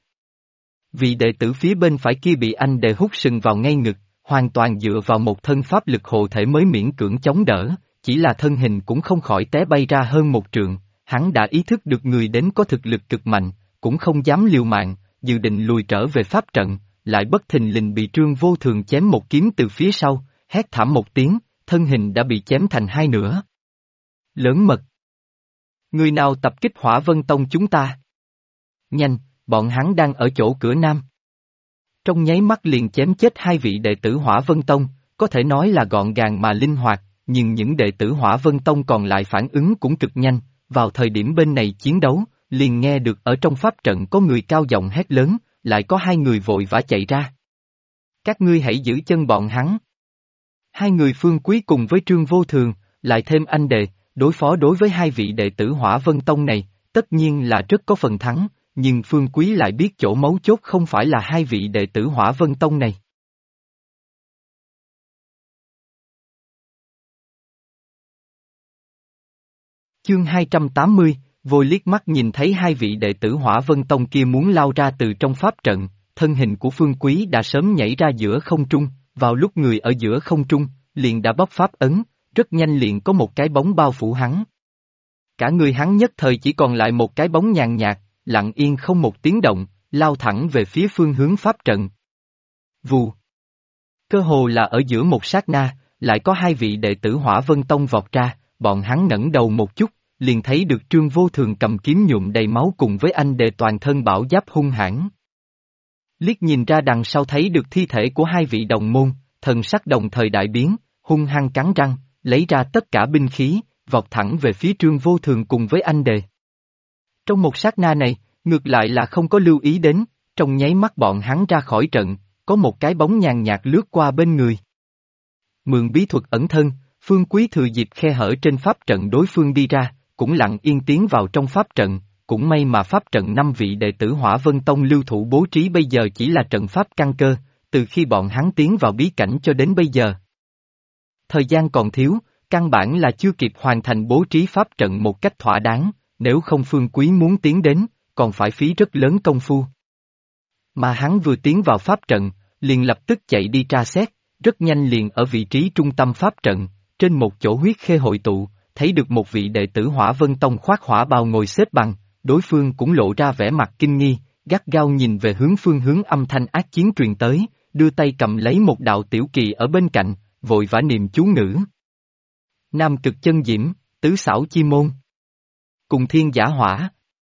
Vị đệ tử phía bên phải kia bị anh đệ hút sừng vào ngay ngực, hoàn toàn dựa vào một thân pháp lực hộ thể mới miễn cưỡng chống đỡ, chỉ là thân hình cũng không khỏi té bay ra hơn một trượng, hắn đã ý thức được người đến có thực lực cực mạnh, cũng không dám liều mạng, dự định lùi trở về pháp trận, lại bất thình lình bị Trương Vô Thường chém một kiếm từ phía sau, hét thảm một tiếng, thân hình đã bị chém thành hai nửa. Lớn mật! Người nào tập kích Hỏa Vân Tông chúng ta? Nhanh, bọn hắn đang ở chỗ cửa nam. Trong nháy mắt liền chém chết hai vị đệ tử Hỏa Vân Tông, có thể nói là gọn gàng mà linh hoạt, nhưng những đệ tử Hỏa Vân Tông còn lại phản ứng cũng cực nhanh, vào thời điểm bên này chiến đấu, liền nghe được ở trong pháp trận có người cao giọng hét lớn, lại có hai người vội vã chạy ra. Các ngươi hãy giữ chân bọn hắn. Hai người Phương Quý cùng với Trương Vô Thường, lại thêm anh đệ, đối phó đối với hai vị đệ tử Hỏa Vân Tông này, tất nhiên là rất có phần thắng, nhưng Phương Quý lại biết chỗ mấu chốt không phải là hai vị đệ tử Hỏa Vân Tông này. Chương 280, Vôi liếc mắt nhìn thấy hai vị đệ tử Hỏa Vân Tông kia muốn lao ra từ trong pháp trận, thân hình của Phương Quý đã sớm nhảy ra giữa không trung, vào lúc người ở giữa không trung, liền đã bóp pháp ấn, rất nhanh liền có một cái bóng bao phủ hắn. Cả người hắn nhất thời chỉ còn lại một cái bóng nhàn nhạt, lặng yên không một tiếng động, lao thẳng về phía phương hướng pháp trận. Vù! Cơ hồ là ở giữa một sát na, lại có hai vị đệ tử Hỏa Vân Tông vọt ra, bọn hắn ngẩng đầu một chút, liền thấy được Trương Vô Thường cầm kiếm nhuộm đầy máu cùng với anh đệ toàn thân bảo giáp hung hãn. Liếc nhìn ra đằng sau thấy được thi thể của hai vị đồng môn, thần sắc đồng thời đại biến, hung hăng cắn răng, lấy ra tất cả binh khí, vọt thẳng về phía Trương Vô Thường cùng với anh đệ. Trong một sát na này, ngược lại là không có lưu ý đến, trong nháy mắt bọn hắn ra khỏi trận, có một cái bóng nhàn nhạt lướt qua bên người. Mượn bí thuật ẩn thân, Phương Quý thừa dịp khe hở trên pháp trận đối phương đi ra, cũng lặng yên tiến vào trong pháp trận, cũng may mà pháp trận năm vị đệ tử Hỏa Vân Tông lưu thủ bố trí bây giờ chỉ là trận pháp căn cơ, từ khi bọn hắn tiến vào bí cảnh cho đến bây giờ. Thời gian còn thiếu, căn bản là chưa kịp hoàn thành bố trí pháp trận một cách thỏa đáng, nếu không Phương Quý muốn tiến đến, còn phải phí rất lớn công phu. Mà hắn vừa tiến vào pháp trận, liền lập tức chạy đi tra xét, rất nhanh liền ở vị trí trung tâm pháp trận, trên một chỗ huyết khê hội tụ, thấy được một vị đệ tử Hỏa Vân Tông khoác hỏa bào ngồi xếp bằng, đối phương cũng lộ ra vẻ mặt kinh nghi, gắt gao nhìn về phương hướng âm thanh ác chiến truyền tới, đưa tay cầm lấy một đạo tiểu kỳ ở bên cạnh, vội vã niệm chú ngữ. Nam cực chân diễm, tứ xảo chi môn. Cùng thiên giả hỏa.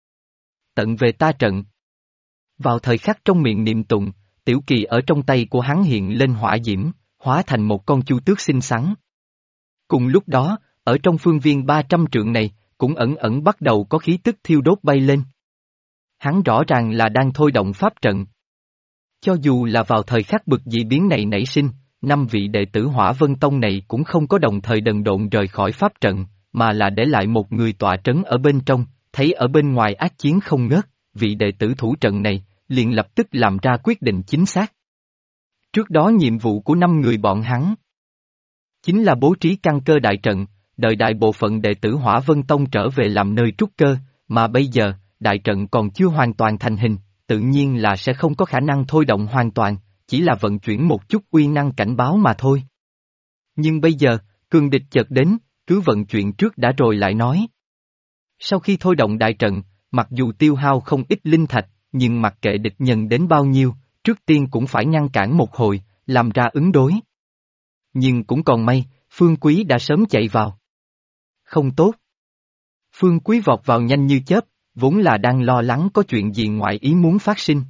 Tận về ta trận. Vào thời khắc trong miệng niệm tụng, tiểu kỳ ở trong tay của hắn hiện lên hỏa diễm, hóa thành một con chu tước xinh xắn. Cùng lúc đó, ở trong phương viên 300 trượng này, cũng ẩn ẩn bắt đầu có khí tức thiêu đốt bay lên. Hắn rõ ràng là đang thôi động pháp trận. Cho dù là vào thời khắc bực dị biến này nảy sinh, 5 vị đệ tử Hỏa Vân Tông này cũng không có đồng thời đần độn rời khỏi pháp trận, mà là để lại một người tọa trấn ở bên trong, thấy ở bên ngoài ác chiến không ngớt, vị đệ tử thủ trận này, liền lập tức làm ra quyết định chính xác. Trước đó nhiệm vụ của 5 người bọn hắn chính là bố trí căn cơ đại trận, đợi đại bộ phận đệ tử Hỏa Vân Tông trở về làm nơi trúc cơ, mà bây giờ, đại trận còn chưa hoàn toàn thành hình, tự nhiên là sẽ không có khả năng thôi động hoàn toàn, chỉ là vận chuyển một chút uy năng cảnh báo mà thôi. Nhưng bây giờ, cường địch chợt đến, cứ vận chuyển trước đã rồi lại nói. Sau khi thôi động đại trận, mặc dù tiêu hao không ít linh thạch, nhưng mặc kệ địch nhân đến bao nhiêu, trước tiên cũng phải ngăn cản một hồi, làm ra ứng đối. Nhưng cũng còn may, Phương Quý đã sớm chạy vào. Không tốt. Phương Quý vọt vào nhanh như chớp, vốn là đang lo lắng có chuyện gì ngoại ý muốn phát sinh.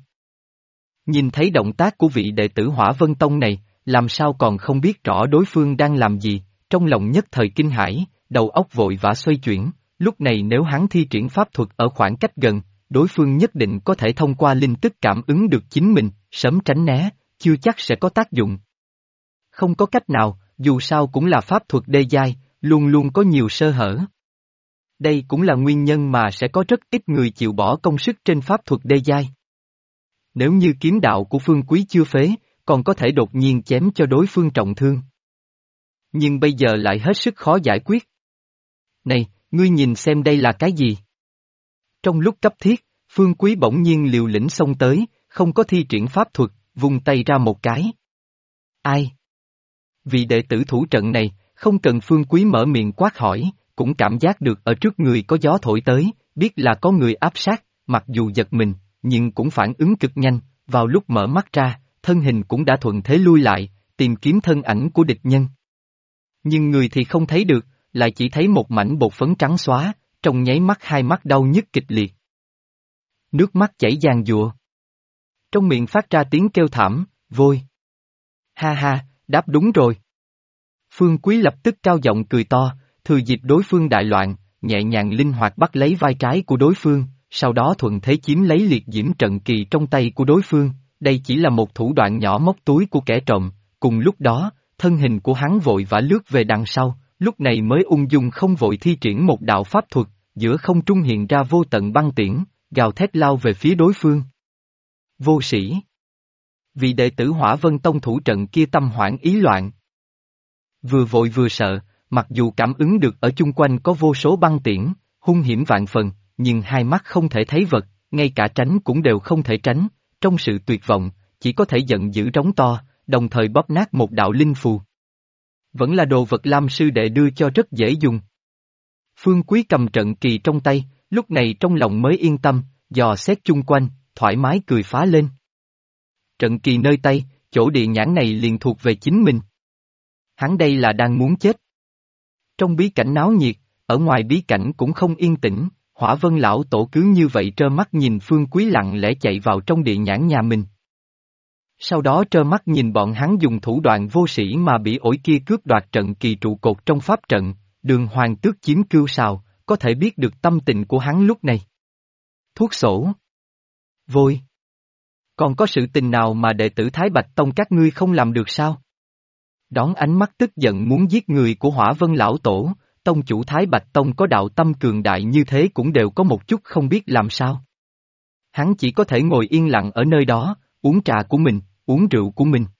Nhìn thấy động tác của vị đệ tử Hỏa Vân Tông này, làm sao còn không biết rõ đối phương đang làm gì, trong lòng nhất thời kinh hãi, đầu óc vội vã xoay chuyển, lúc này nếu hắn thi triển pháp thuật ở khoảng cách gần, đối phương nhất định có thể thông qua linh tức cảm ứng được chính mình, sớm tránh né, chưa chắc sẽ có tác dụng. Không có cách nào, dù sao cũng là pháp thuật đê giai, luôn luôn có nhiều sơ hở. Đây cũng là nguyên nhân mà sẽ có rất ít người chịu bỏ công sức trên pháp thuật đê giai. Nếu như kiếm đạo của Phương Quý chưa phế, còn có thể đột nhiên chém cho đối phương trọng thương. Nhưng bây giờ lại hết sức khó giải quyết. Này, ngươi nhìn xem đây là cái gì? Trong lúc cấp thiết, Phương Quý bỗng nhiên liều lĩnh xông tới, không có thi triển pháp thuật, vung tay ra một cái. Ai? Vị đệ tử thủ trận này, không cần Phương Quý mở miệng quát hỏi, cũng cảm giác được ở trước người có gió thổi tới, biết là có người áp sát, mặc dù giật mình, nhưng cũng phản ứng cực nhanh, vào lúc mở mắt ra, thân hình cũng đã thuận thế lui lại, tìm kiếm thân ảnh của địch nhân. Nhưng người thì không thấy được, lại chỉ thấy một mảnh bột phấn trắng xóa, trong nháy mắt hai mắt đau nhức kịch liệt. Nước mắt chảy giàn giụa. Trong miệng phát ra tiếng kêu thảm, vôi. Ha ha, đáp đúng rồi. Phương Quý lập tức cao giọng cười to, thừa dịp đối phương đại loạn, nhẹ nhàng linh hoạt bắt lấy vai trái của đối phương, sau đó thuận thế chiếm lấy liệt diễm trận kỳ trong tay của đối phương, đây chỉ là một thủ đoạn nhỏ móc túi của kẻ trộm, cùng lúc đó, thân hình của hắn vội vã lướt về đằng sau, lúc này mới ung dung không vội thi triển một đạo pháp thuật, giữa không trung hiện ra vô tận băng tiễn, gào thét lao về phía đối phương. Vô sĩ. Vị đệ tử Hỏa Vân Tông thủ trận kia tâm hoảng ý loạn. Vừa vội vừa sợ, mặc dù cảm ứng được ở chung quanh có vô số băng tiễn, hung hiểm vạn phần, nhưng hai mắt không thể thấy vật, ngay cả tránh cũng đều không thể tránh, trong sự tuyệt vọng, chỉ có thể giận dữ trống to, đồng thời bóp nát một đạo linh phù. Vẫn là đồ vật Lam sư đệ đưa cho rất dễ dùng. Phương Quý cầm trận kỳ trong tay, lúc này trong lòng mới yên tâm, dò xét chung quanh, thoải mái cười phá lên. Trận kỳ nơi tay, chỗ địa nhãn này liền thuộc về chính mình. Hắn đây là đang muốn chết. Trong bí cảnh náo nhiệt, ở ngoài bí cảnh cũng không yên tĩnh, Hỏa Vân lão tổ cứ như vậy trơ mắt nhìn Phương Quý lặng lẽ chạy vào trong địa nhãn nhà mình. Sau đó trơ mắt nhìn bọn hắn dùng thủ đoạn vô sĩ mà bị ổi kia cướp đoạt trận kỳ trụ cột trong pháp trận, Đường Hoàng Tước chiếm cưu sào, có thể biết được tâm tình của hắn lúc này. Thuốc sổ. Vôi. Còn có sự tình nào mà đệ tử Thái Bạch Tông các ngươi không làm được sao? Đón ánh mắt tức giận muốn giết người của Hỏa Vân lão tổ, tông chủ Thái Bạch Tông có đạo tâm cường đại như thế cũng đều có một chút không biết làm sao. Hắn chỉ có thể ngồi yên lặng ở nơi đó, uống trà của mình, uống rượu của mình.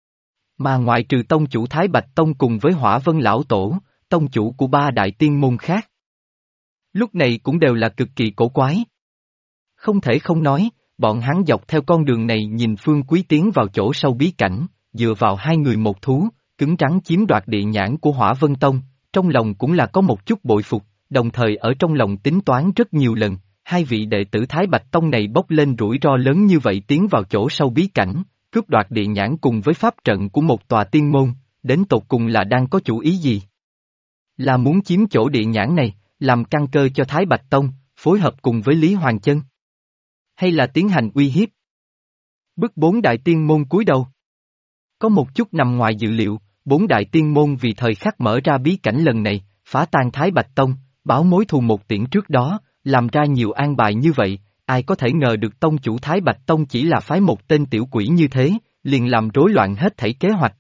Mà ngoại trừ tông chủ Thái Bạch Tông cùng với Hỏa Vân lão tổ, tông chủ của 3 đại tiên môn khác. Lúc này cũng đều là cực kỳ cổ quái. Không thể không nói, bọn hắn dọc theo con đường này nhìn Phương Quý tiến vào chỗ sâu bí cảnh, dựa vào hai người một thú, cứng rắn chiếm đoạt địa nhãn của Hỏa Vân Tông, trong lòng cũng là có một chút bội phục, đồng thời ở trong lòng tính toán rất nhiều lần, hai vị đệ tử Thái Bạch Tông này bốc lên rủi ro lớn như vậy tiến vào chỗ sâu bí cảnh, cướp đoạt địa nhãn cùng với pháp trận của một tòa tiên môn, đến tột cùng là đang có chủ ý gì? Là muốn chiếm chỗ địa nhãn này, làm căn cơ cho Thái Bạch Tông, phối hợp cùng với Lý Hoàng Chân? Hay là tiến hành uy hiếp? Bức bốn đại tiên môn cúi đầu. Có một chút nằm ngoài dự liệu, bốn đại tiên môn vì thời khắc mở ra bí cảnh lần này, phá tan Thái Bạch Tông, báo mối thù một tiễn trước đó, làm ra nhiều an bài như vậy, ai có thể ngờ được tông chủ Thái Bạch Tông chỉ là phái một tên tiểu quỷ như thế, liền làm rối loạn hết thảy kế hoạch.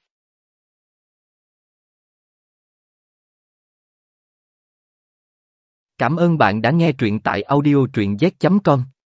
Cảm ơn bạn đã nghe truyện tại audio truyện z.com.